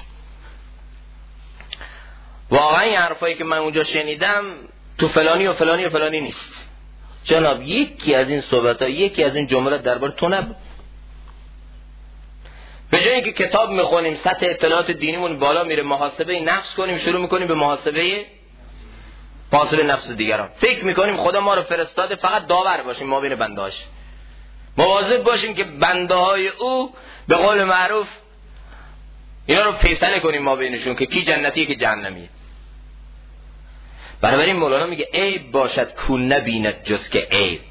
واقعا این حرفایی که من اونجا شنیدم تو فلانی و فلانی و فلانی نیست جناب. یکی از این صحبت‌ها، یکی از این جملات درباره تو نبود. به جای اینکه کتاب میخونیم سطح اطلاعات دینیمون بالا میره، محاسبه نفس کنیم، شروع میکنیم به محاسبه نفس دیگران. فکر میکنیم خدا ما رو فرستاده فقط داور باشیم ما بین بنده‌هاش، مواظب باشیم که بنده های او به قول معروف اینا رو فیصله کنیم ما بینشون که کی جنتیه که جهنمیه. بنابراین مولانا میگه عیب باشد کو نبیند جز که عیب.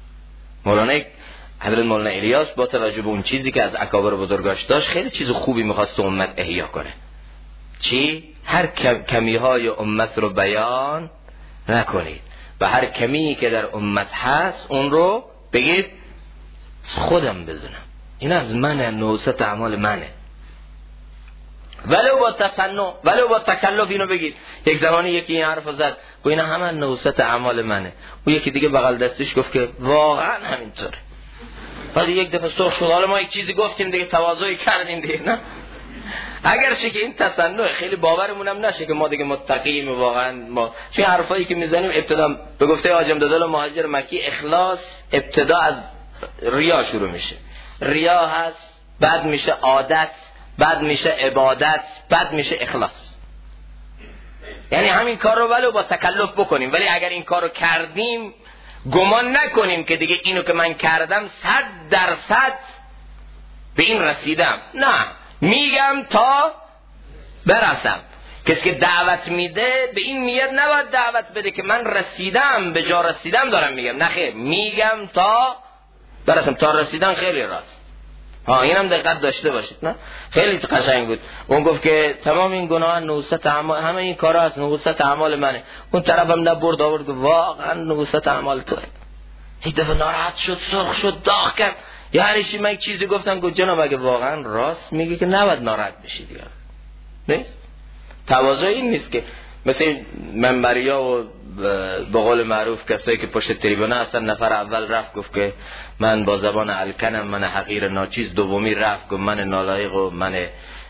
حضرت مولانا الیاس با توجه به اون چیزی که از اکابر بزرگاش داشت خیلی چیز خوبی میخواست امت احیا کنه. چی؟ هر کمی های امت رو بیان نکنید و هر کمی که در امت هست اون رو بگید خودم بزنم، این از منه، نحوست اعمال منه. ولو با تصنع، ولو با تکلف اینو بگید. یک زمانی یکی این حرف زد گفت اینا همه نحوست اعمال منه. اون یکی دیگه بغل دستش گفت که واقعا همینطوره. بعد یک دفعه سرخ شد، حالا ما یک چیزی گفتیم دیگه تواضعی کردیم دیگه. نه اگرچه که این تصنع خیلی باورمون هم نشه که ما دیگه متقیم واقعا ما، چون حرفایی که میزنیم ابتدا به گفته حاج امدادالله مهاجر مکی اخلاص ابتدا از ریا شروع میشه. ریا هست، بعد میشه عادت، بعد میشه عبادت، بعد میشه اخلاص. یعنی همین کار رو ولو با تکلف بکنیم، ولی اگر این کار رو کردیم گمان نکنیم که دیگه اینو که من کردم 100% به این رسیدم. نه، میگم تا برسم. کسی که دعوت میده به این نیت نباید دعوت بده که من رسیدم، به جا رسیدم دارم میگم. نه خیر، میگم تا برسم. تا رسیدن خیلی راست. اینم دقت داشته باشید. نه خیلی قشنگ بود. اون گفت که تمام این گناه نحوست اعمال، همه این کارا از نحوست اعمال منه. اون طرفم نبرد آورد که واقعا نحوست اعمال توه. یک دفعه ناراحت شد، سرخ شد، داغ کرد. یعنی چی؟ من یک چیزی گفتم گفت جناب اگه واقعا راست میگی که نباید ناراحت بشی دیگه. نیست؟ تواضع این نیست که مثل منبریا و به قول معروف کسایی که پشت تریبونه هستن، نفر اول رفت گفت که من با زبان الکنم، من حقیر ناچیز. دومی رفت گفت من نالایق و من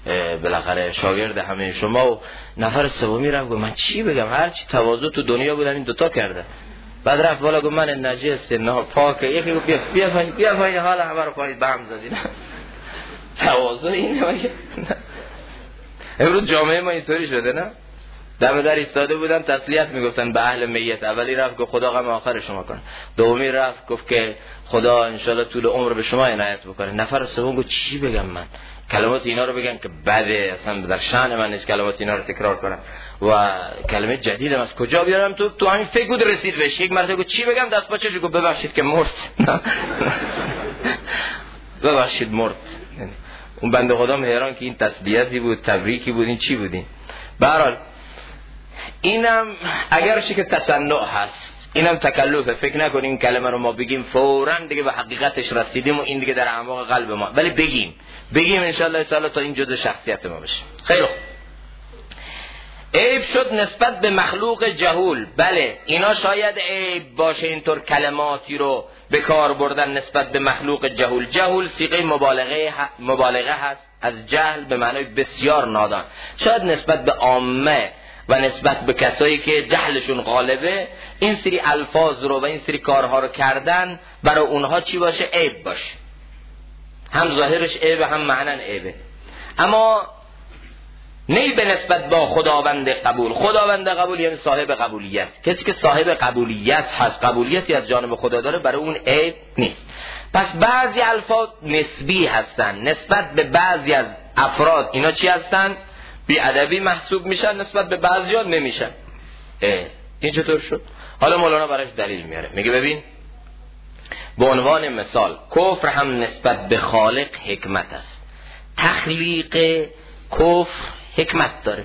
بالاخره شاگرد همه شما و نفر سومی رفت گفت من چی بگم، هر چی تواضع تو دنیا بودن این دوتا کرده. بعد رفت بالا گفت من نجس ناپاک. یکی گفت بیا پایین حالا همه رو پایین بهم زدین. تواضع اینه مگه؟ امروز جامعه ما اینطوری شده نه؟ دم در ایستاده بودن تسلیت میگفتن به اهل میت. اولی رفت گفت خدا غم آخر شما کنه. دومی رفت گفت که خدا انشالله طول عمر به شما عنایت بکنه. نفر سوم گفت چی بگم من؟ کلمات اینا رو بگن که بده، اصلا در شأن من نیست کلمات اینا رو تکرار کنم و کلمه جدیدم از کجا بیارم؟ تو همین فکر بود رسید بهش. یک مرتبه گفت چی بگم؟ دست پاچش گفت ببخشید که مرد. ببخشید مرد. اون بنده خدا حیران که این تسلیتی بود، تبریکی بود، این چی بودین؟ به هر حال اینم اگرچه که تصنع هست، اینم تکلفه. فکر نکنین این کلمه رو ما بگیم فوراً دیگه به حقیقتش رسیدیم و این دیگه در اعماق قلب ما، ولی بگیم انشالله تعالی تا این جزء شخصیت ما بشه. خیلی عیب شد نسبت به مخلوق جهول. بله اینا شاید عیب باشه اینطور کلماتی رو به کار بردن نسبت به مخلوق جهول. جهول صیغه مبالغه هست از جهل به معنای بسیار نادان. شاید نسبت به عامه و نسبت به کسایی که جهلشون غالبه این سری الفاظ رو و این سری کارها رو کردن برای اونها چی باشه؟ عیب باشه. هم ظاهرش عیبه هم معنن عیبه. اما نه به نسبت با خداوند قبول. خداوند قبول یعنی صاحب قبولیت. کسی که صاحب قبولیت هست، قبولیتی از جانب خدا داره، برای اون عیب نیست. پس بعضی الفاظ نسبی هستن نسبت به بعضی از افراد. اینا چی هستن؟ بی‌ادبی محسوب میشن، نسبت به بعضیا نمیشن. این چطور شد؟ حالا مولانا براش دلیل میاره. میگه ببین به عنوان مثال کفر هم نسبت به خالق حکمت است. تخلیق کفر حکمت داره.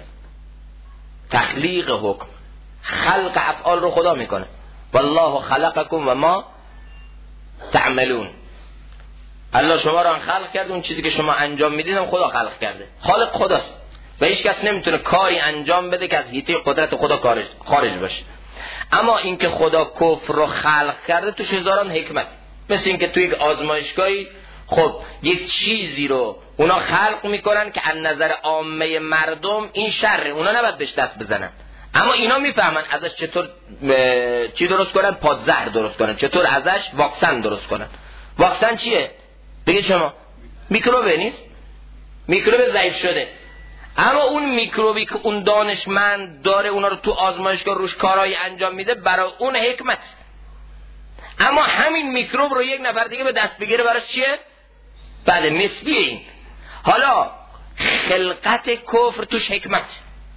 تخلیق حکم، خلق افعال رو خدا میکنه. والله خلقکم و ما تعملون. الله شما رو خلق کرد، اون چیزی که شما انجام میدید هم خدا خلق کرده. خالق خداست و هیچ کس نمیتونه کاری انجام بده که از حیطه قدرت خدا خارج باشه. اما اینکه خدا کفر رو خلق کرده توش هزاران حکمت. مثل اینکه توی یک آزمایشگاهی خب یک چیزی رو اونا خلق میکنن که از نظر عامه مردم این شره، اونا نباید بهش دست بزنن، اما اینا میفهمن ازش چطور چی درست کنن، پادزهر درست کنن، چطور ازش واکسن درست کنن. واکسن چیه؟ بگید شما. میکروبه نیست؟ میکروب ضعیف شده. اما اون میکروبی که اون دانشمند داره اونا رو تو آزمایشگاه روش کارهای انجام میده، برای اون حکمت. اما همین میکروب رو یک نفر دیگه به دست بگیره، براش چیه؟ بله نسبیه این. حالا خلقت کفر توش حکمت.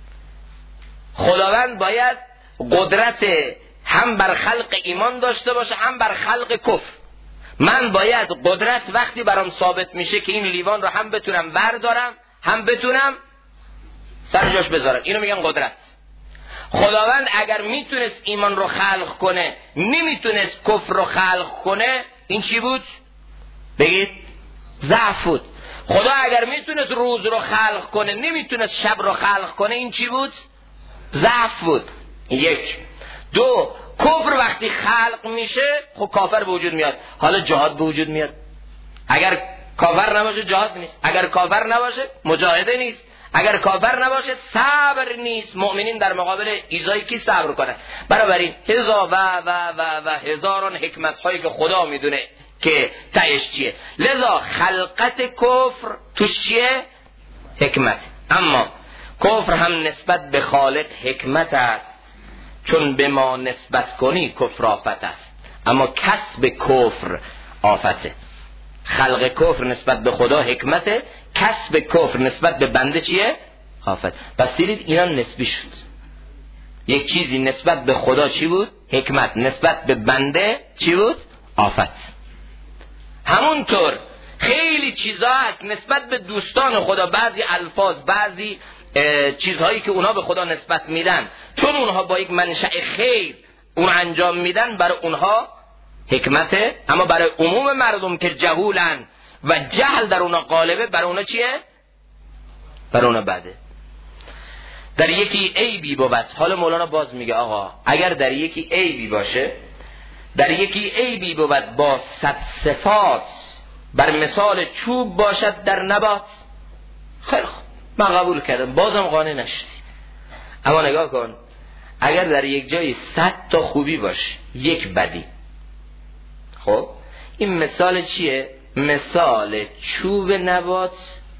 خداوند باید قدرت هم بر خلق ایمان داشته باشه هم بر خلق کفر. من باید قدرت وقتی برام ثابت میشه که این لیوان رو هم بتونم بردارم هم بتونم سر جاش بذارم، اینو میگن قدرت. خداوند اگر میتونست ایمان رو خلق کنه نمیتونست کفر رو خلق کنه، این چی بود؟ بگید ضعف بود. خدا اگر میتونست روز رو خلق کنه نمیتونست شب رو خلق کنه، این چی بود؟ ضعف بود. یک. دو، کفر وقتی خلق میشه خب کافر به وجود میاد. حالا جهاد به وجود میاد. اگر کافر نباشه جهاد نیست، اگر کافر نباشه مجاهده نیست، اگر کافر نباشه صبر نیست. مؤمنین در مقابل ایذای کی صبر کنن؟ بنابراین هزاران حکمت هایی که خدا میدونه که تهش چیه. لذا خلقت کفر توش چیه؟ حکمت. اما کفر هم نسبت به خالق حکمت است، چون به ما نسبت کنی کفر آفت است. اما کسب کفر آفته. خلق کفر نسبت به خدا حکمته، کسب کفر نسبت به بنده چیه؟ آفت. پس دیدید اینا نسبی شد. یک چیزی نسبت به خدا چی بود؟ حکمت. نسبت به بنده چی بود؟ آفت. همونطور خیلی چیزا هست نسبت به دوستان خدا، بعضی الفاظ، بعضی چیزهایی که اونا به خدا نسبت میدن، چون اونها با یک منشأ خیر اون انجام میدن، برای اونها حکمته. اما برای عموم مردم که جهولن و جهل در اونا غالبه، برای اونا چیه؟ برای اونا بده. در یکی عیبی بود. حالا مولانا باز میگه آقا اگر در یکی عیبی باشه، در یکی عیبی بود با 100 صفات، بر مثال چوب باشد در نبات. خیلی خوب. من قبول کردم، بازم قانع نشدی. اما نگاه کن، اگر در یک جایی 100 تا خوبی باشه، یک بدی، خب این مثال چیه؟ مثال چوب نبات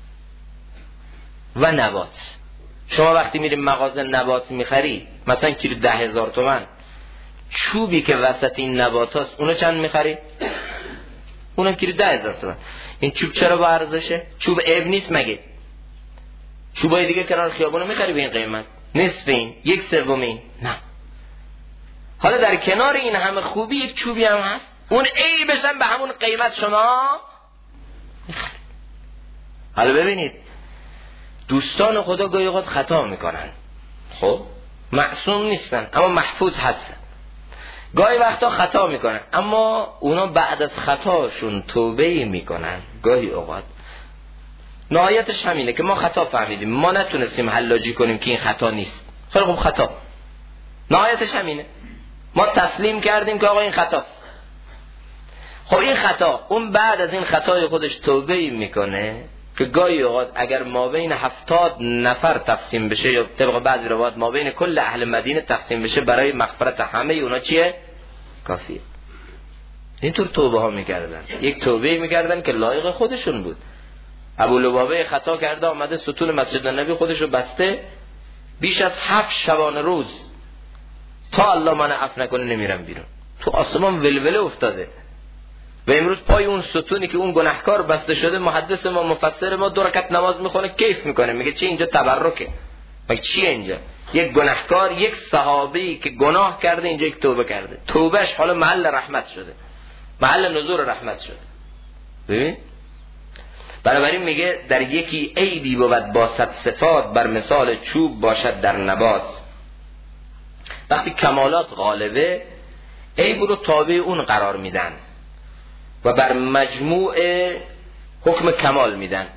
و نبات. شما وقتی میری مغازه نبات میخری، مثلا کیلو 10,000 تومان، چوبی که وسط این نبات هست اونو چند میخری؟ اونم کیلو 10,000 تومان. این چوب چرا با ارزشه؟ چوب عیب نیست مگه؟ چوبای دیگه کنار خیابونو میخری به این قیمت، نصف این، 1/3 این. نه. حالا در کنار این همه خوبی یک چوبی هم هست، اون عیبش هم به همون قیمت شما میخری. حالا ببینید دوستان خدا گاهی اوقات خطا میکنن، خب معصوم نیستن اما محفوظ هستن. گاهی وقتا خطا میکنن اما اونا بعد از خطاشون توبه میکنن. گاهی اوقات نهایتش همینه که ما خطا فهمیدیم، ما نتونستیم حلاجی کنیم که این خطا نیست. خیلی خوب، خطا نهایتش همینه، ما تسلیم کردیم که آقا این خطاست. خب این خطا، اون بعد از این خطای خودش توبه میکنه که گاهی اوقات اگر ما بین 70 نفر تقسیم بشه، یا طبق بعضی روایات ما بین کل اهل مدینه تقسیم بشه، برای مغفرت همه اونا چیه؟ کافیه. اینطور توبه ها میکردن، یک توبه میکردن که لایق خودشون بود. ابو لبابه خطا کرده، آمده ستون مسجد نبی خودش رو بسته، بیش از 7 شبانه روز تا الله من عفو نکنه نمیرم بیرون. تو آسمان ولوله افتاده و امروز پای اون ستونی که اون گناهکار بسته شده، محدث ما مفسر ما 2 رکعت نماز میخونه، کیف میکنه، میگه چی اینجا تبرکه؟ مگه چیه اینجا؟ یک گناهکار، یک صحابی که گناه کرده اینجا یک توبه کرده، توبهش حالا محل رحمت شده، محل نزول رحمت شده. ببین بنابراین میگه در یکی عیبی بود با 100 صفات، بر مثال چوب باشد در نبات. وقتی کمالات غالبه، عیب رو تابع اون قرار میدن و بر مجموع حکم کمال میدن.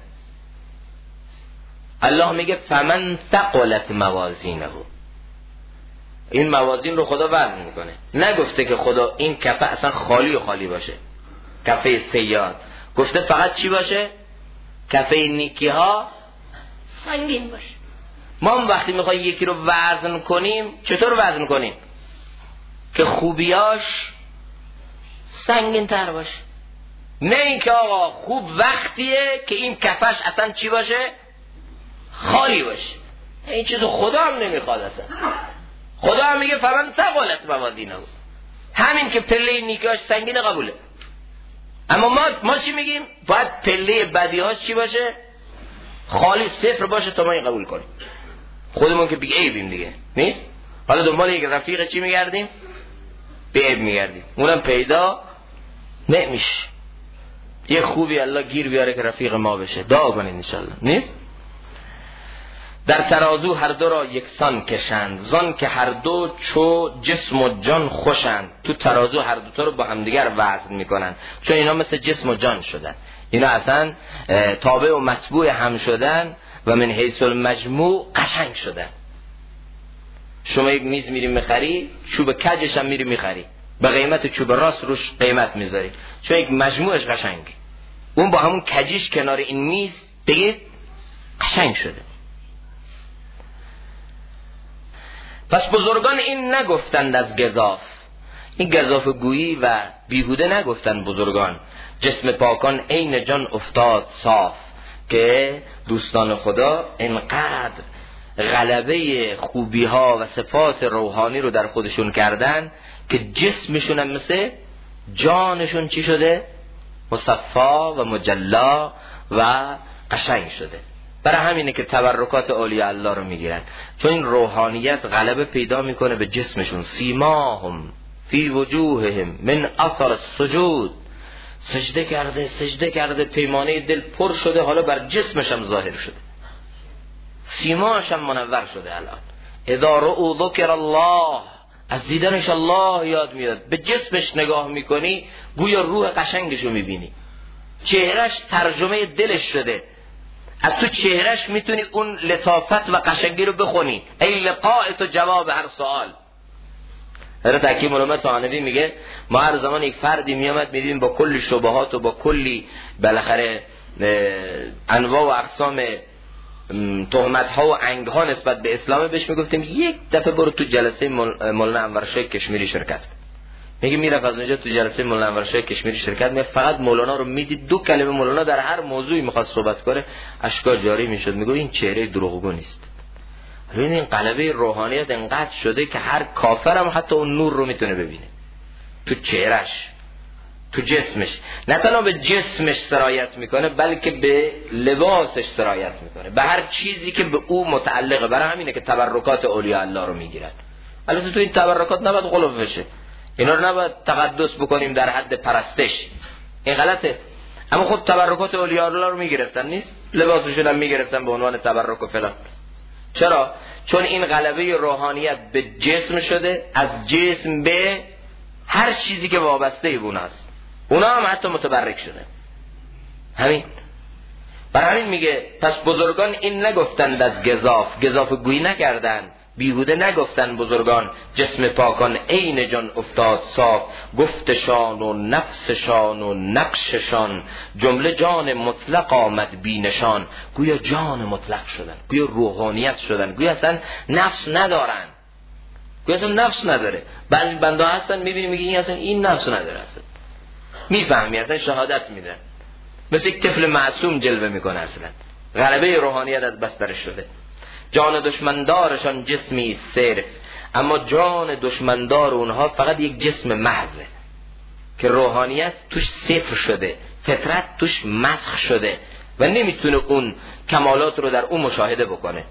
الله میگه فمن ثقلت موازینه، این موازین رو خدا وزن میکنه. نگفته که خدا این کفه اصلا خالی و خالی باشه، کفه سیاد، گفته فقط چی باشه؟ کفه نیکی ها سنگین باشه. ما هم وقتی میخوایم یکی رو وزن کنیم، چطور وزن کنیم؟ که خوبیاش سنگین تر باشه. نه اینکه آقا خوب وقتیه که این کفش اصلا چی باشه؟ خالی باشه. این چیزو خدا هم نمیخواد اصلا. خدا هم میگه فمن ثقلت موازینه، همین که پله نیکیاش سنگینه قبوله. اما ما چی میگیم؟ باید پله بدیهاش چی باشه؟ خالی، صفر باشه تا ما این قبول کنیم. خودمون که بگه عیبیم دیگه نیست. حالا دنبال یک رفیق چی میگردیم؟ به عیب میگردیم، اونم پیدا نمیشه. یه خوبی الله گیر بیاره که رفیق ما بشه، دعا کنین انشالله. نیست؟ در ترازو هر دو را یکسان کشند، زان که هر دو چو جسم و جان خوشند. تو ترازو هر دو تا رو با همدیگر وزن میکنن، چون اینا مثل جسم و جان شدن، اینا اصلا تابع و مطبوع هم شدن و من حیث المجموع قشنگ شدن. شما یک میز میری میخری، چوب کجش هم میری میخری، به قیمت چوب راست روش قیمت میذاری، چون یک مجموعش قشنگه. اون با همون کجیش کنار این میز بگید قشنگ شده. پس بزرگان این نگفتند از گزاف، این گزاف گویی و بیهوده نگفتند بزرگان. جسم پاکان عین جان افتاد صاف، که دوستان خدا اینقدر غلبه خوبی ها و صفات روحانی رو در خودشون کردن که جسمشون هم مثل جانشون چی شده؟ مصفا و مجلا و قشنگ شده. برای همینه که تبرکات اولیاء الله رو میگیرن، چون این روحانیت غلبه پیدا میکنه به جسمشون. سیماهم فی وجوههم من اثر السجود، سجده کرده پیمانه دل پر شده، حالا بر جسمش هم ظاهر شده، سیماش هم منور شده. الان اذا رؤوا ذکر الله، از دیدنش الله یاد میاد. به جسمش نگاه میکنی گویا روح قشنگشو میبینی، چهرش ترجمه دلش شده، از تو چهرش میتونی اون لطافت و قشنگی رو بخونی. ای لقاء تو جواب هر سوال. حضرت حکیم علامه طحاوی میگه ما هر زمان یک فردی میامد میدیم با کل شبهات و با کلی بالاخره انواع و اقسام تهمت ها و انگ ها نسبت به اسلام بهش میگفتیم یک دفعه برو تو جلسه مولانا انور شاه کشمیری شرکت. میگه میرفت از اونجا تو جلسه مولانا انور شاه کشمیری شرکت می، فقط مولانا رو میدید، دو کلمه مولانا در هر موضوعی میخواد صحبت کنه اشکا جاری میشد. میگه این چهره دروغگو نیست. ببین این قلبه روحانیت انقدر شده که هر کافرم حتی اون نور رو میتونه ببینه تو چهرش، تو جسمش. نه تنها به جسمش سرایت میکنه بلکه به لباسش سرایت میکنه، به هر چیزی که به او متعلقه. برای همینه که تبرکات اولیاء الله رو میگیرن. البته تو این تبرکات نباید غلو بشه، اینا رو نباید تقدس بکنیم در حد پرستش، این غلطه. اما خب تبرکات اولیاء الله رو میگرفتن، نیست لباسشون هم میگرفتن به عنوان تبرک و فلان. چرا؟ چون این غلبه روحانیت به جسم شده، از جسم به هر چیزی که وابسته به اوناست، اونا هم حتی متبرک شده. همین برای همین میگه پس بزرگان این نگفتند از گزاف گویی نکردند، بیهوده نگفتند بزرگان جسم پاکان عین جان افتاد صاف. گفتشان و نفسشان و نقششان جمله جان مطلق آمد بی نشان. گویا جان مطلق شدن، گویا روحانیت شدن، گویا اصلا نفس ندارن، گویا اصلا نفس نداره. بعضی بنده هستن میبینی میگه این اصلا این نفس نداره، اصلا میفهمی، اصلا شهادت میده، مثل یک طفل معصوم جلوه میکنه. اصلا غلبه روحانیت از بستر شده. جان دشمندارشان جسمی صرف، اما جان دشمندار اونها فقط یک جسم محضه که روحانیت توش صفر شده، فطرت توش مسخ شده و نمیتونه اون کمالات رو در اون مشاهده بکنه.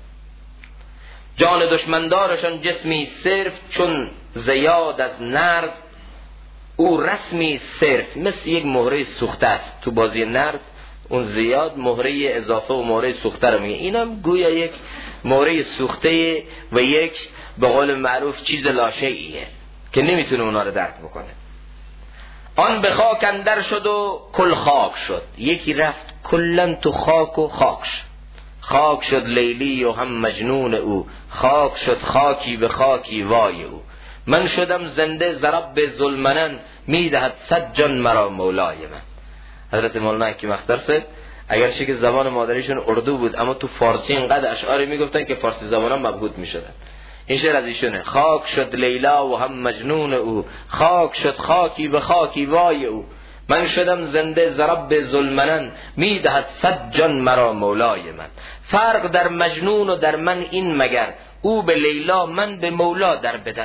جان دشمندارشان جسمی صرف، چون زیاد از نرد او رسمی صرف. مثل یک مهره سوخته است تو بازی نرد، اون زیاد مهره اضافه و مهره سوخته رو میگه، اینم گویا یک مهره سوخته و یک به قول معروف چیز لاشیئیه که نمیتونه اونا رو درک بکنه. آن به خاک اندر شد و کل خاک شد. یکی رفت کلن تو خاک و خاک شد. خاک شد لیلی و هم مجنون او، خاک شد خاکی به خاکی وای او. من شدم زنده ضرب به ظلمنن، میدهد 100 جان مرا مولای من. حضرت مولانا حکیم اخترسه اگرچه که زبان مادریشون اردو بود اما تو فارسی اینقدر اشعاری میگفتن که فارسی زبانا مبهوت میشدن. این شعر از ایشونه: خاک شد لیلا و هم مجنون او، خاک شد خاکی به خاکی وای او. من شدم زنده ضرب به ظلمنن، میدهد 100 جان مرا مولای من. فرق در مجنون و در من این مگر، او به لیلا من به مولا در بدر.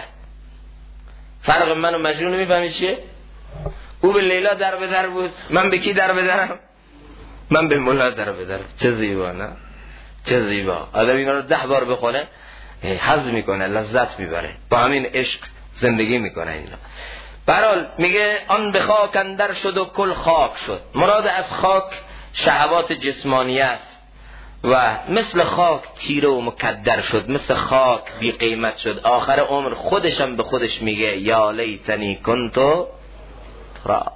فرق من و مجنون میفهمید چیه؟ او به لیلا در بدر بود، من به کی در بدرم؟ من به مولا در بدرم. چه زیبا، نه؟ چه زیبا. آدم اینا رو 10 بار بخونه حظ میکنه، لذت میبره، با همین عشق زندگی میکنه اینا. برحال میگه آن به خاک اندر شد و کل خاک شد. مراد از خاک شهوات جسمانی است و مثل خاک تیره و مکدر شد، مثل خاک بی قیمت شد. آخر عمر خودشم به خودش میگه یا لیتنی کنتو تراب.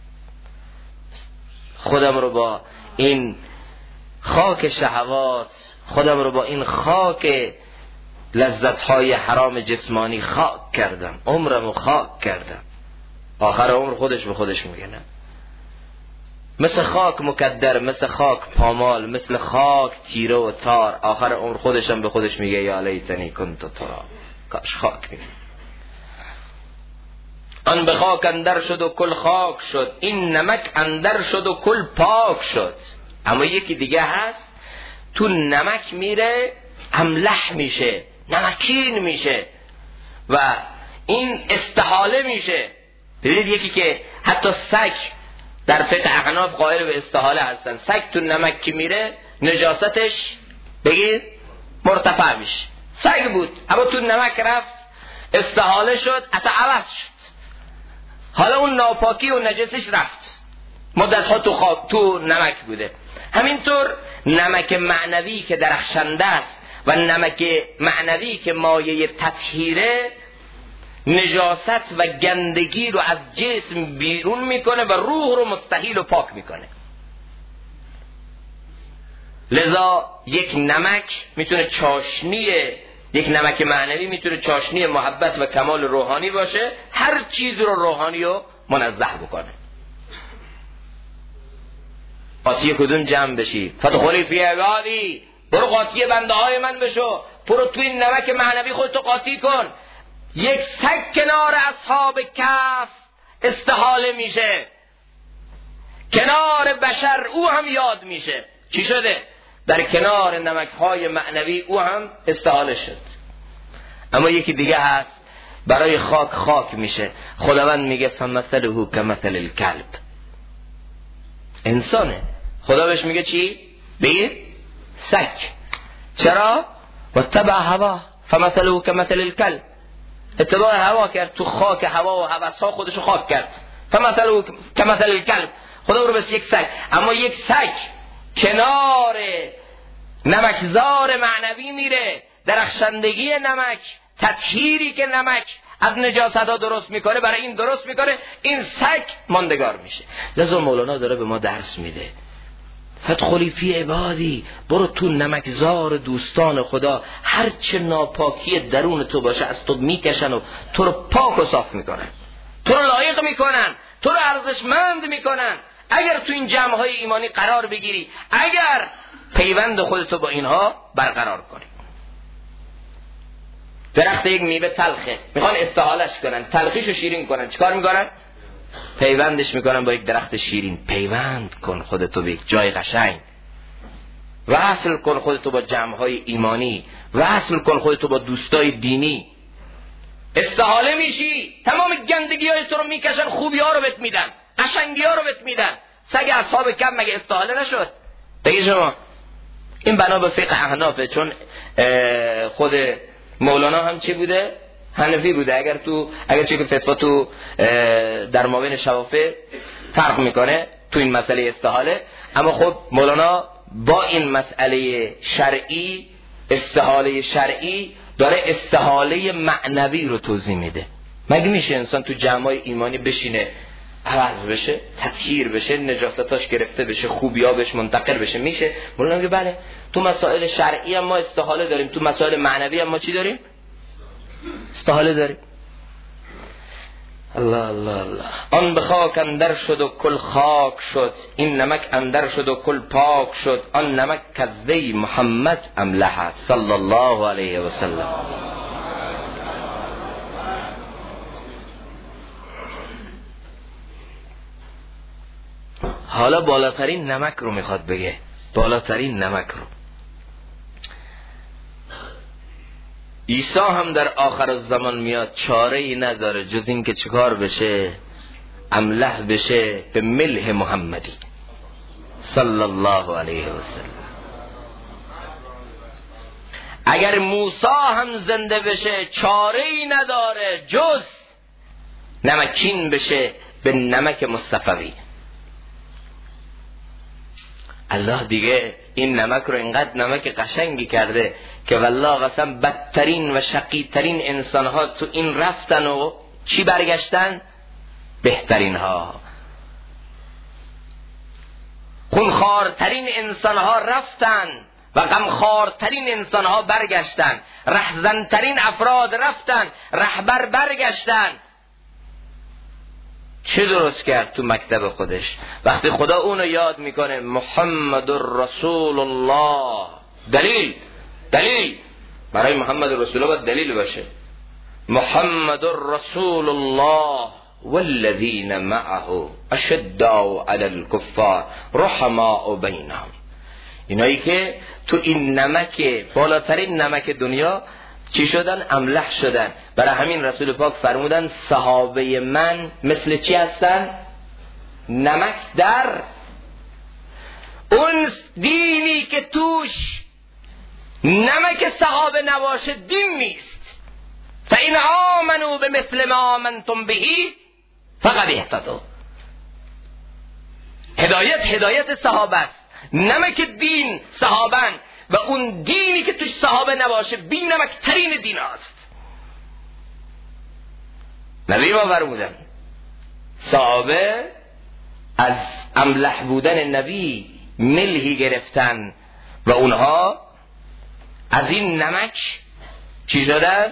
خودم رو با این خاک شهوات، خودم رو با این خاک لذت‌های حرام جسمانی خاک کردم، عمرم رو خاک کردم. آخر عمر خودش به خودش میگه نه، مثل خاک مکدر، مثل خاک پامال، مثل خاک تیره و تار. آخر عمر خودشم به خودش میگه یا لیتنی کنت تراب، کاش خاک میگه. آن به خاک اندر شد و کل خاک شد، این نمک اندر شد و کل پاک شد. اما یکی دیگه هست تو نمک میره املح میشه، نمکین میشه و این استحاله میشه. ببینید یکی که حتی سگ در فقه احناف قائل به استحاله هستن، سگ تو نمک که میره نجاستش بگید مرتفع میشه. سگ بود اما تو نمک رفت استحاله شد، اصلا عوض شد، حالا اون ناپاکی و نجسش رفت، مدت ها تو نمک بوده. همینطور نمک معنوی که درخشنده است و نمک معنوی که مایه تطهیره نجاست و گندگی رو از جسم بیرون میکنه و روح رو مستحیل و پاک میکنه. لذا یک نمک میتونه چاشنی، یک نمک معنوی میتونه چاشنی محبت و کمال روحانی باشه، هر چیز رو روحانی رو منزه بکنه. آتی کدوم جمع بشی فدخلی فی عبادی، برو قاطی بنده های من بشو، برو توی این نمک معنوی خودتو قاطی کن. یک سگ کنار اصحاب کهف استحاله میشه، کنار بشر او هم یاد میشه. چی شده؟ در کنار نمک های معنوی او هم استحاله شد. اما یکی دیگه هست برای خاک خاک میشه. خداوند میگه فمثله کمثل الکلب. انسانه، خدا بهش میگه چی؟ بگید سگ. چرا؟ واتبع هوا فمثله کمثل الکلب. اتباع هوا کرد، تو خاک هوا و هوس‌ها خودشو خاک کرد. فمثله کمثل الکلب. خدا رو بس یک سگ. اما یک سگ کنار نمکزار معنوی میره، درخشندگی نمک، تطهیری که نمک از نجاست ها درست میکنه برای این درست میکنه، این سگ ماندگار میشه. لذا مولانا داره به ما درس میده فدخلی فی عبادی، برو تو نمکزار دوستان خدا. هر چه ناپاکی درون تو باشه از تو میکشن و تو رو پاک و صاف میکنن، تو رو لایق میکنن، تو رو ارزشمند میکنن. اگر تو این جمعهای ایمانی قرار بگیری، اگر پیوند خودتو با اینها برقرار کنی. درخت یک میوه تلخه، میخوان استحالش کنن، تلخیشو شیرین کنن، چیکار میکنن؟ پیوندش میکنن با یک درخت شیرین. پیوند کن خودتو به یک جای قشنگ، وصل کن خودتو با جمعهای ایمانی، وصل کن خودتو با دوستای دینی. استحاله میشی، تمام گندگی های تو رو میکشن، خوبی ها رو بهت میدن، قشنگی ها رو بهت میدن. سگ اصحاب کهف مگه استحاله نشد؟ بگی شما. این بنا به فقه احنافه، چون خود مولانا هم چی بوده؟ حنفی بوده. اگر چه که فتوا تو در مابین شوافع فرق میکنه تو این مسئله استحاله، اما خب مولانا با این مسئله شرعی، استحاله شرعی، داره استحاله معنوی رو توضیح میده. مگه میشه انسان تو جمعای ایمانی بشینه عوض بشه، تطهیر بشه، نجاستاش گرفته بشه، خوبی‌ها بهش منتقل بشه؟ میشه؟ مولانا میگه بله، تو مسائل شرعی هم ما استحاله داریم، تو مسائل معنوی هم ما چی داریم؟ استحاله داریم. الله الله الله. آن به خاک اندر شد و کل خاک شد، این نمک اندر شد و کل پاک شد، آن نمک کذبی محمد املح صلی الله علیه و سلم. حالا بالاترین نمک رو میخواد بگه، بالاترین نمک رو. عیسی هم در آخر الزمان میاد، چاره ای نداره جز این که چیکار بشه؟ املح بشه به ملح محمدی صلی الله علیه و سلم. اگر موسی هم زنده بشه چاره ای نداره جز نمکین بشه به نمک مصطفوی. الله دیگه این نمک رو اینقدر نمک قشنگی کرده که والله قسم بدترین و شقیترین انسانها تو این رفتن و چی برگشتن؟ بهترین ها. خونخوارترین انسانها رفتن و غمخوارترین انسانها برگشتن. رهزنترین افراد رفتن، رهبر برگشتن. چه درست کرد تو مکتب خودش؟ وقتی خدا اونو یاد میکنه محمد رسول الله، دلیل برای محمد رسول الله باید دلیل باشه. محمد رسول الله والذین معه اشداء علی الکفار رحماء بینهم. اینایی که تو این نمک، بالاترین نمک دنیا چی شدن؟ املح شدن. برای همین رسول پاک فرمودن صحابه من مثل چی هستن؟ نمک در اون دینی که توش نمک صحابه نباشه دین نیست. فإن آمنوا بمثل ما آمنتم بهی فقد اهتدوا. هدایت صحابه است. نمک دین صحابن و اون دینی که توش صحابه نباشه بی نمک ترین دین هست. نبی ما فرمودن صحابه از املح بودن نبی ملحی گرفتن و اونها از این نمک چی شدن؟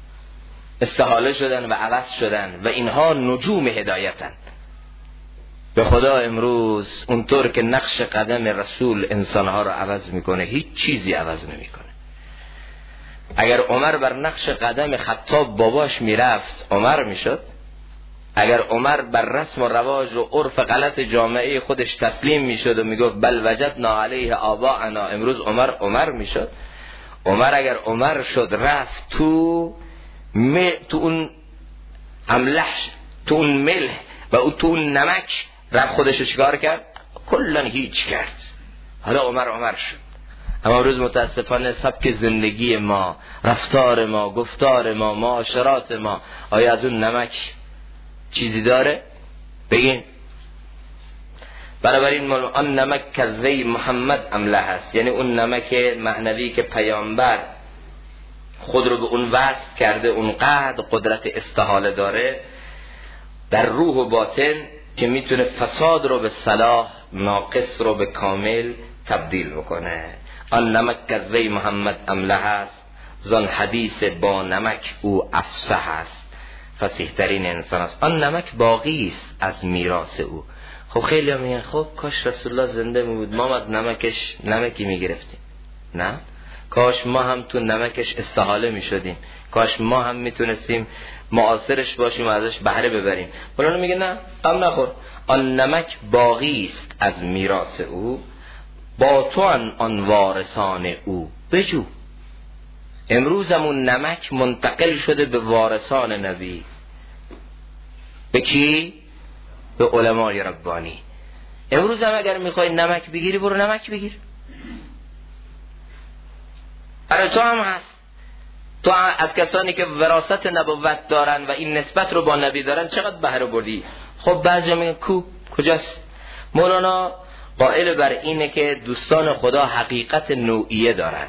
استحاله شدن و عوض شدن و اینها نجوم هدایتن. به خدا امروز اونطور که نقش قدم رسول انسانها رو عوض میکنه هیچ چیزی عوض نمیکنه. اگر عمر بر نقش قدم خطاب باباش میرفت عمر میشد. اگر عمر بر رسم و رواج و عرف غلط جامعه خودش تسلیم میشد و میگفت بل وجدنا علیه آباءنا، امروز عمر میشد. عمر اگر عمر شد رفت تو اون املح، تو اون ملح و تو اون نمک، رفت خودشو چیکار کرد؟ کلن هیچ کرد. حالا عمر شد. اما امروز متاسفانه سبک زندگی ما، رفتار ما، گفتار ما، معاشرات ما، آیا از اون نمک چیزی داره؟ بگین. بنابراین آن نمک کزوی محمد املح است، یعنی اون نمک معنوی که پیامبر خود رو به اون وصف کرده، اونقدر قدرت استحاله داره در روح و باطن که میتونه فساد رو به صلاح، ناقص رو به کامل تبدیل بکنه. آن نمک کزوی محمد املح است، زان حدیث با نمک او افصح است، فصیح ترین انسان است. آن نمک باقی است از میراث او. خب خیلی هم میگن خب کاش رسول الله زنده بود ما از نمکش نمکی میگرفتیم. نه، کاش ما هم تو نمکش استحاله میشدیم، کاش ما هم میتونستیم معاصرش باشیم و ازش بهره ببریم. مولانا میگه نه، غم نخور، آن نمک باقی است از میراث او، با تو آن وارثان او بجو. امروز همون نمک منتقل شده به وارثان نبی. به کی؟ به علمای ربانی. امروز هم اگر میخوای نمک بگیری برو نمک بگیر. برای تو هم هست. تو از کسانی که وراثت نبوت دارن و این نسبت رو با نبی دارن چقدر بهره بردی؟ خب بعضی میگن کجاست؟ مولانا قائل بر اینه که دوستان خدا حقیقت نوعیه دارن.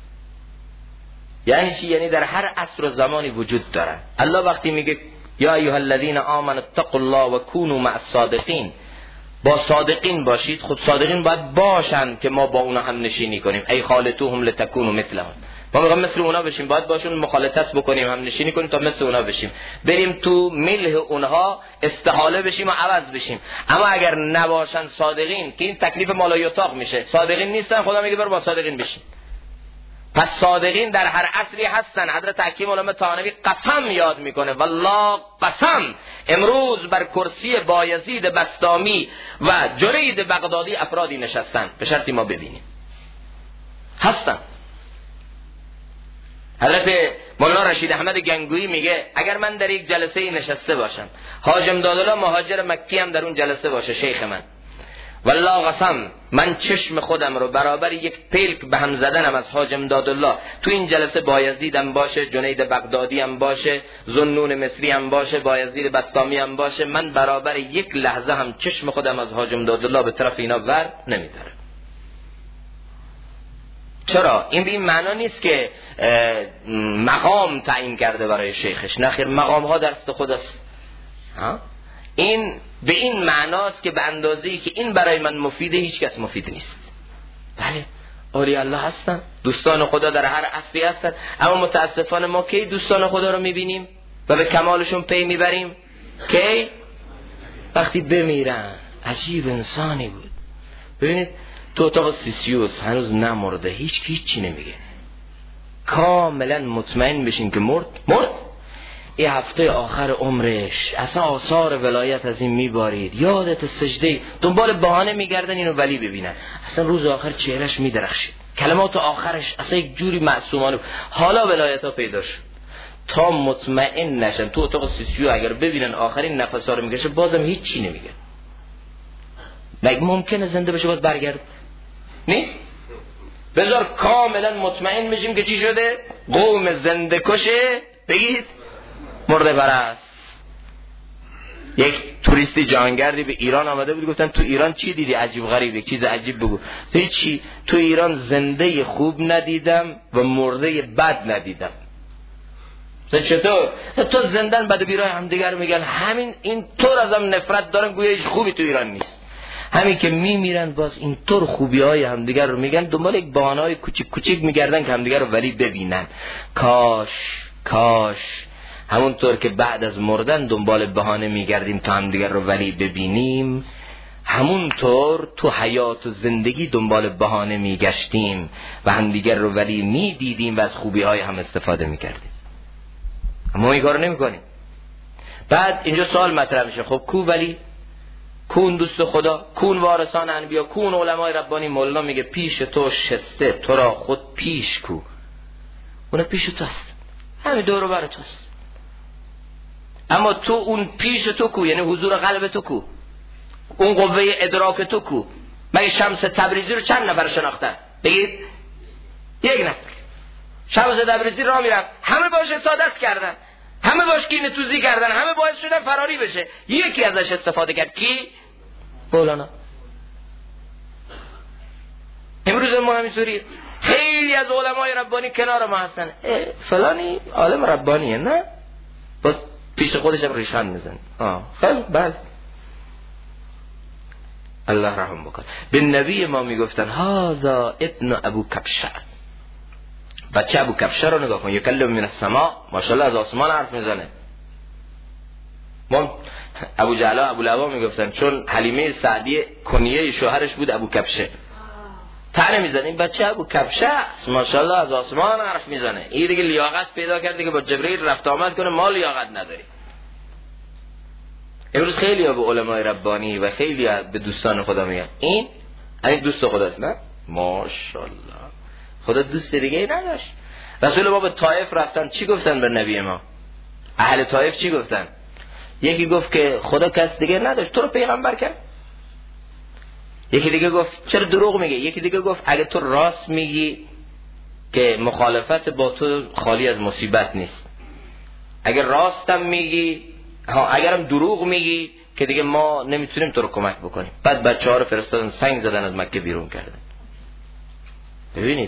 یعنی چی؟ یعنی در هر عصر و زمانی وجود دارن. الله وقتی میگه یا ایها الذین آمنوا اتقوا الله و کونوا مع الصادقین، با صادقین باشید. خود صادقین باید باشن که ما با اونا هم نشینی کنیم. ای خالطوهم لتکونوا مثلهم، ما میگم مثل اونا بشیم، باید باشون مخالطت بکنیم، هم نشینی کنیم تا مثل اونا بشیم، بریم تو ملح اونها استحاله بشیم و عوض بشیم. اما اگر نباشن صادقین، که این تکلیف مالا یطاق میشه، صادقین نیستن، خدا میگه برو با صادقین بشین. پس صادقین در هر عصری هستن. حضرت حکیم علامه طحاوی قسم یاد میکنه، والله قسم، امروز بر کرسی بایزید بسطامی و جرید بغدادی افرادی نشستن، به شرطی ما ببینیم هستن. حضرت مولانا رشید احمد گنگویی میگه اگر من در یک جلسه نشسته باشم، حاج امدادالله مهاجر مکی هم در اون جلسه باشه، شیخ من، والله قسم من چشم خودم رو برابر یک پلک به هم زدنم از حاج امدادالله تو این جلسه بایزید هم باشه، جنید بغدادی هم باشه، ذوالنون مصری هم باشه، بایزید بسطامی هم باشه، من برابر یک لحظه هم چشم خودم از حاج امدادالله به طرف اینا ور نمیداره. چرا؟ این به این معنا نیست که مقام تعیین کرده برای شیخش، نه خیر، مقام ها دست خداست. این به این معناست که به اندازه‌ای که این برای من مفیده هیچ کس مفید نیست. بله اولیاء الله هستن، دوستان خدا در هر عصری هستن، اما متاسفانه ما کی دوستان خدا رو میبینیم و به کمالشون پی میبریم؟ کی؟ وقتی بمیرن. عجیب انسانی بود. ببینید تو اتاق سیسیوس هنوز نمرده، هیچی نمیگه، کاملا مطمئن بشین که مرد. این هفته آخر عمرش اصلا آثار ولایت از این میبارید، یادت سجده، دنبال بهانه میگردن اینو ولی ببینن، اصلا روز آخر چهرش میدرخشید، کلمات آخرش اصلا یک جوری معصومانه. حالا ولایت ها پیدا شد تا مطمئن نشن. تو اتاق سیسیو اگر ببینن آخرین نفس ها رو میکشه بازم هیچی نمیگه. مگه ممکنه زنده بشه باز برگرد؟ نیست. بذار کاملا مطمئن بشیم که چی شده؟ قوم زنده کشه بگید مرده پرست. یک توریستی جهانگردی به ایران آمده بود، گفتن تو ایران چی دیدی عجیب غریب؟ یک چیز عجیب بگو. هیچی، تو ایران زنده خوب ندیدم و مرده بد ندیدم. چطور؟ تو زندن بد بیرای همدیگر میگن، همین این طور ازم نفرت دارن گویا هیچ خوبی تو ایران نیست. همین که میمیرن باز این طور خوبی‌های همدیگر رو میگن، دنبال یک بهانه‌های کوچیک میگردن که همدیگر رو ولی ببینن. کاش همونطور که بعد از مردن دنبال بهانه میگردیم تا همدیگر رو ولی ببینیم، همونطور تو حیات و زندگی دنبال بهانه میگشتیم و همدیگر رو ولی میدیدیم و از خوبی های هم استفاده میکردیم. ما این کارو نمیکنیم. بعد اینجا سوال مطرح میشه، خب کو ولی؟ کون دوست خدا؟ کون وارثان انبیا؟ کون علمای ربانی؟ مولانا میگه پیش تو شسته تو را خود پیش کو. اون پیش تو است، همین دور و بر تو است. اما تو اون پیش تو کو، یعنی حضور قلب تو کو، اون قوه ادراک تو کو؟ مگه شمس تبریزی رو چند نفر شناختن؟ بگید یک نفر. شمس تبریزی راه میرفت، همه باش حسادت کردن، همه باش کینه توزی کردن، همه باعث شدن فراری بشه. یکی ازش استفاده کرد، کی؟ مولانا. امروز ما همینطوری خیلی از علمای ربانی کنار ما هستن، فلانی عالم ربانیه، نه باز پیش خودش هم ریشان میزن. خیلی بله، الله رحم بکن. به نبی ما میگفتن هذا ابن ابو کبشه. بچه ابو کبشه رو نگاه کن، یکلم من السما، ماشاءالله از آسمان حرف میزنه. ما ابو جعلا ابو لبا میگفتن چون حلیمه سعدیه کنیه شوهرش بود ابو کبشه، تنه میزنه این بچه ابو کبشه است، ماشاءالله از آسمان حرف میزنه. این دیگه لیاقت پیدا کرده که با جبرئیل رفت آمد کنه، ما لیاقت نداریم. امروز خیلی ها به علمای ربانی و خیلی ها به دوستان خدا میگن این دوست خداست، نه ماشاءالله خدا دوست دیگه ای نداشت. رسول ما به طائف رفتن، چی گفتن به نبی ما؟ اهل طائف چی گفتن؟ یکی گفت که خدا کس دیگه نداشت، تو رو پیغمبر کرد. یکی دیگه گفت چرا دروغ میگه؟ یکی دیگه گفت اگه تو راست میگی که مخالفت با تو خالی از مصیبت نیست، اگر راستم میگی، اگرم دروغ میگی که دیگه ما نمیتونیم تو رو کمک بکنیم. بعد بچه‌ها رو فرستادن سنگ زدن از مکه بیرون کردن. ببینید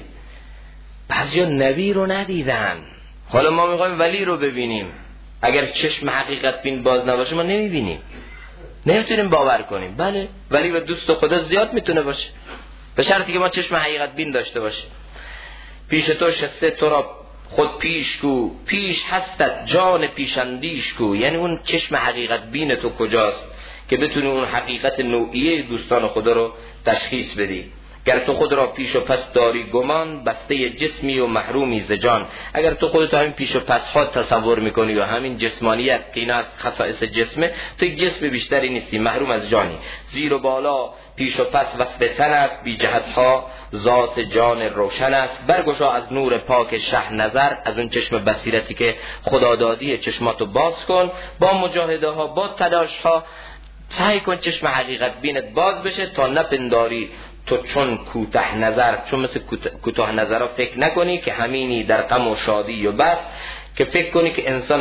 بعضیا نبی رو ندیدن، حالا ما میخوایم ولی رو ببینیم. اگر چشم حقیقت بین باز نباشه ما نمیبینیم، نمیتونیم باور کنیم. بله ولی و دوست خدا زیاد میتونه باشه، به شرطی که ما چشم حقیقت بین داشته باشه. پیش تو شسته تو را خود پیش کو، پیش هستت جان پیشندیش کو. یعنی اون چشم حقیقت بین تو کجاست که بتونی اون حقیقت نوعیه دوستان خدا رو تشخیص بدی. گر تو خود را پیش و پس داری گمان، بسته جسمی و محرومی ز جان. اگر تو خودت همین پیش و پس ها تصور میکنی و همین جسمانیت که اینا از خصائص جسمه، تو یک جسم بیشتری نیستی، محروم از جانی. زیر و بالا پیش و پس وصف تن است، بی جهت ها ذات جان روشن است. برگشا از نور پاک شه نظر، از اون چشم بصیرتی که خدا دادی چشماتو باز کن. با مجاهده ها با تلاش ها سعی کن چشم حقیقت بینت باز بشه تا نپنداری تو چون کوتاه نظر، چون مثل کوتاه نظرها فکر نکنی که همینی در غم و شادی و بس، که فکر کنی که انسان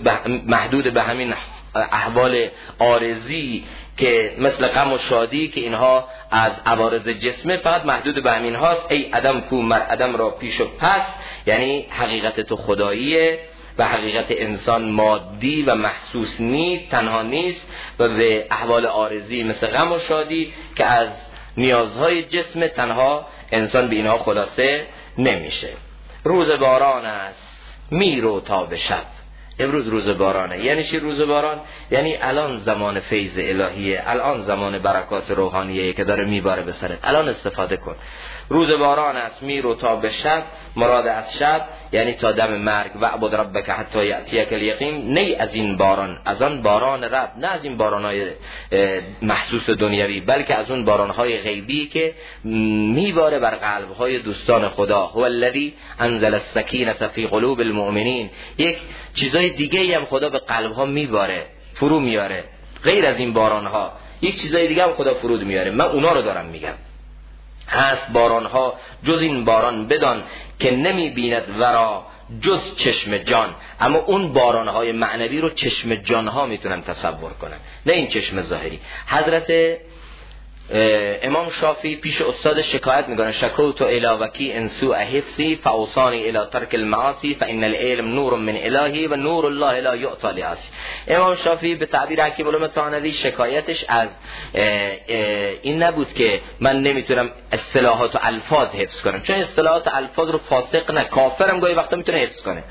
محدود به همین احوال عارضی که مثل غم و شادی که اینها از عوارض جسمه، فقط محدود به همین هاست. ای عدم کو مر عدم را پیش و پس، یعنی حقیقت تو خداییه و حقیقت انسان مادی و محسوس نیست، تنها نیست و به احوال عارضی مثل غم و شادی که از نیازهای جسم، تنها انسان به اینها خلاصه نمیشه. روز باران است میرو تا به شب. امروز روز بارانه. یعنی چی روز باران؟ یعنی الان زمان فیض الهیه، الان زمان برکات روحانیه که داره میباره به سرت، الان استفاده کن. روز باران است میرو تا به شب، مراد از شب یعنی تا دم مرگ. و عبد ربک حتی یأتیک الیقین. نه از این باران، از آن باران رب، نه از این بارانهای محسوس دنیوی، بلکه از اون بارانهای غیبی که میباره بر قلبهای دوستان خدا. هو الذی انزل السکینه فی قلوب المؤمنین. یک چیزای دیگه هم خدا به قلبها میباره، فرو میاره. غیر از این بارانها یک چیزای دیگه هم خدا فرود میاره، من اونا رو دارم میگم. هست بارانها جز این باران بدان که نمی بیند ورا جز چشم جان. اما اون بارانهای معنوی رو چشم جانها میتونن تصور کنن، نه این چشم ظاهری. حضرت امام شافعی پیش استاد شکایت میکنه شکوت الی وکی انسو حفظی فاوصانی الی ترک المعاصی فان العلم نور من الهی و نور الله لا یعطی لعاصی. امام شافعی به تعبیر حکیم العلوم ثانوی شکایتش از این نبود که من نمیتونم اصطلاحات و الفاظ حفظ کنم، چون اصطلاحات و الفاظ رو فاسق نه کافرم گاهی وقتا میتونه حفظ کنه.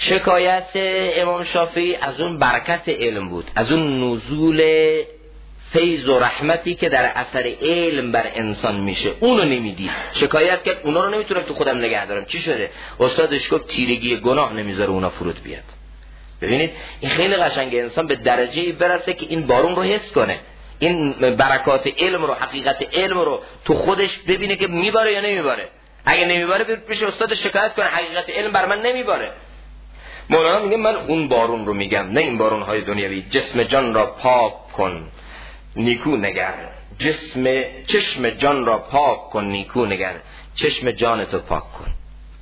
شکایت امام شافعی از اون برکت علم بود، از اون نزول فیض و رحمتی که در اثر علم بر انسان میشه اونو نمیدید. شکایت کرد اونا رو نمیتونم تو خودم نگه دارم. چی شده؟ استادش گفت تیرگی گناه نمیذاره اونا فرود بیاد. ببینید این خیلی قشنگه، انسان به درجه‌ای برسه که این بارون رو حس کنه، این برکات علم رو، حقیقت علم رو تو خودش ببینه که میباره یا نمیباره. اگه نمیباره پیش استاد شکایت کنه حقیقت علم بر من نمیباره. مولانا میگه من اون بارون رو میگم، نه این بارون های دنیوی. جسم جان را پاک کن نیکو نگر، چشم جان را پاک کن نیکو نگر. چشم جان تو پاک کن.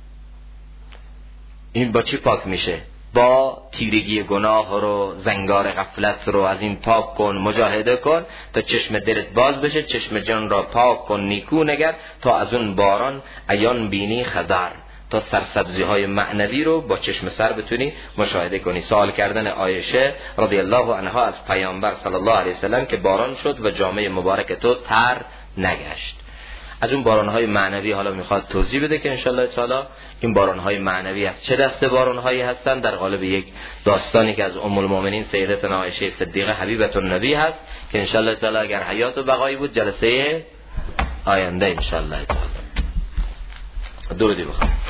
این با چی پاک میشه؟ با تیرگی گناه رو، زنگار غفلت رو از این پاک کن، مجاهده کن تا چشم دلت باز بشه. چشم جان را پاک کن نیکو نگر، تا از اون باران عیان بینی خضر، تا سرسبزی های معنوی رو با چشم سر بتونی مشاهده کنی. سوال کردن عایشه رضی الله عنها از پیامبر صلی الله علیه وسلم که باران شد و جامعه مبارک تو تر نگشت. از اون بارانهای معنوی حالا میخواد توضیح بده که انشالله تعالی این بارانهای معنوی از چه دسته بارانهایی هستن در قالب یک داستانی که از ام المؤمنین سیدتنا عایشه صدیقه حبیبه النبی هست که انشالله تعالی اگر حیات و بقایی بود جلسه آینده انشالله تعالی. درودی بخوام.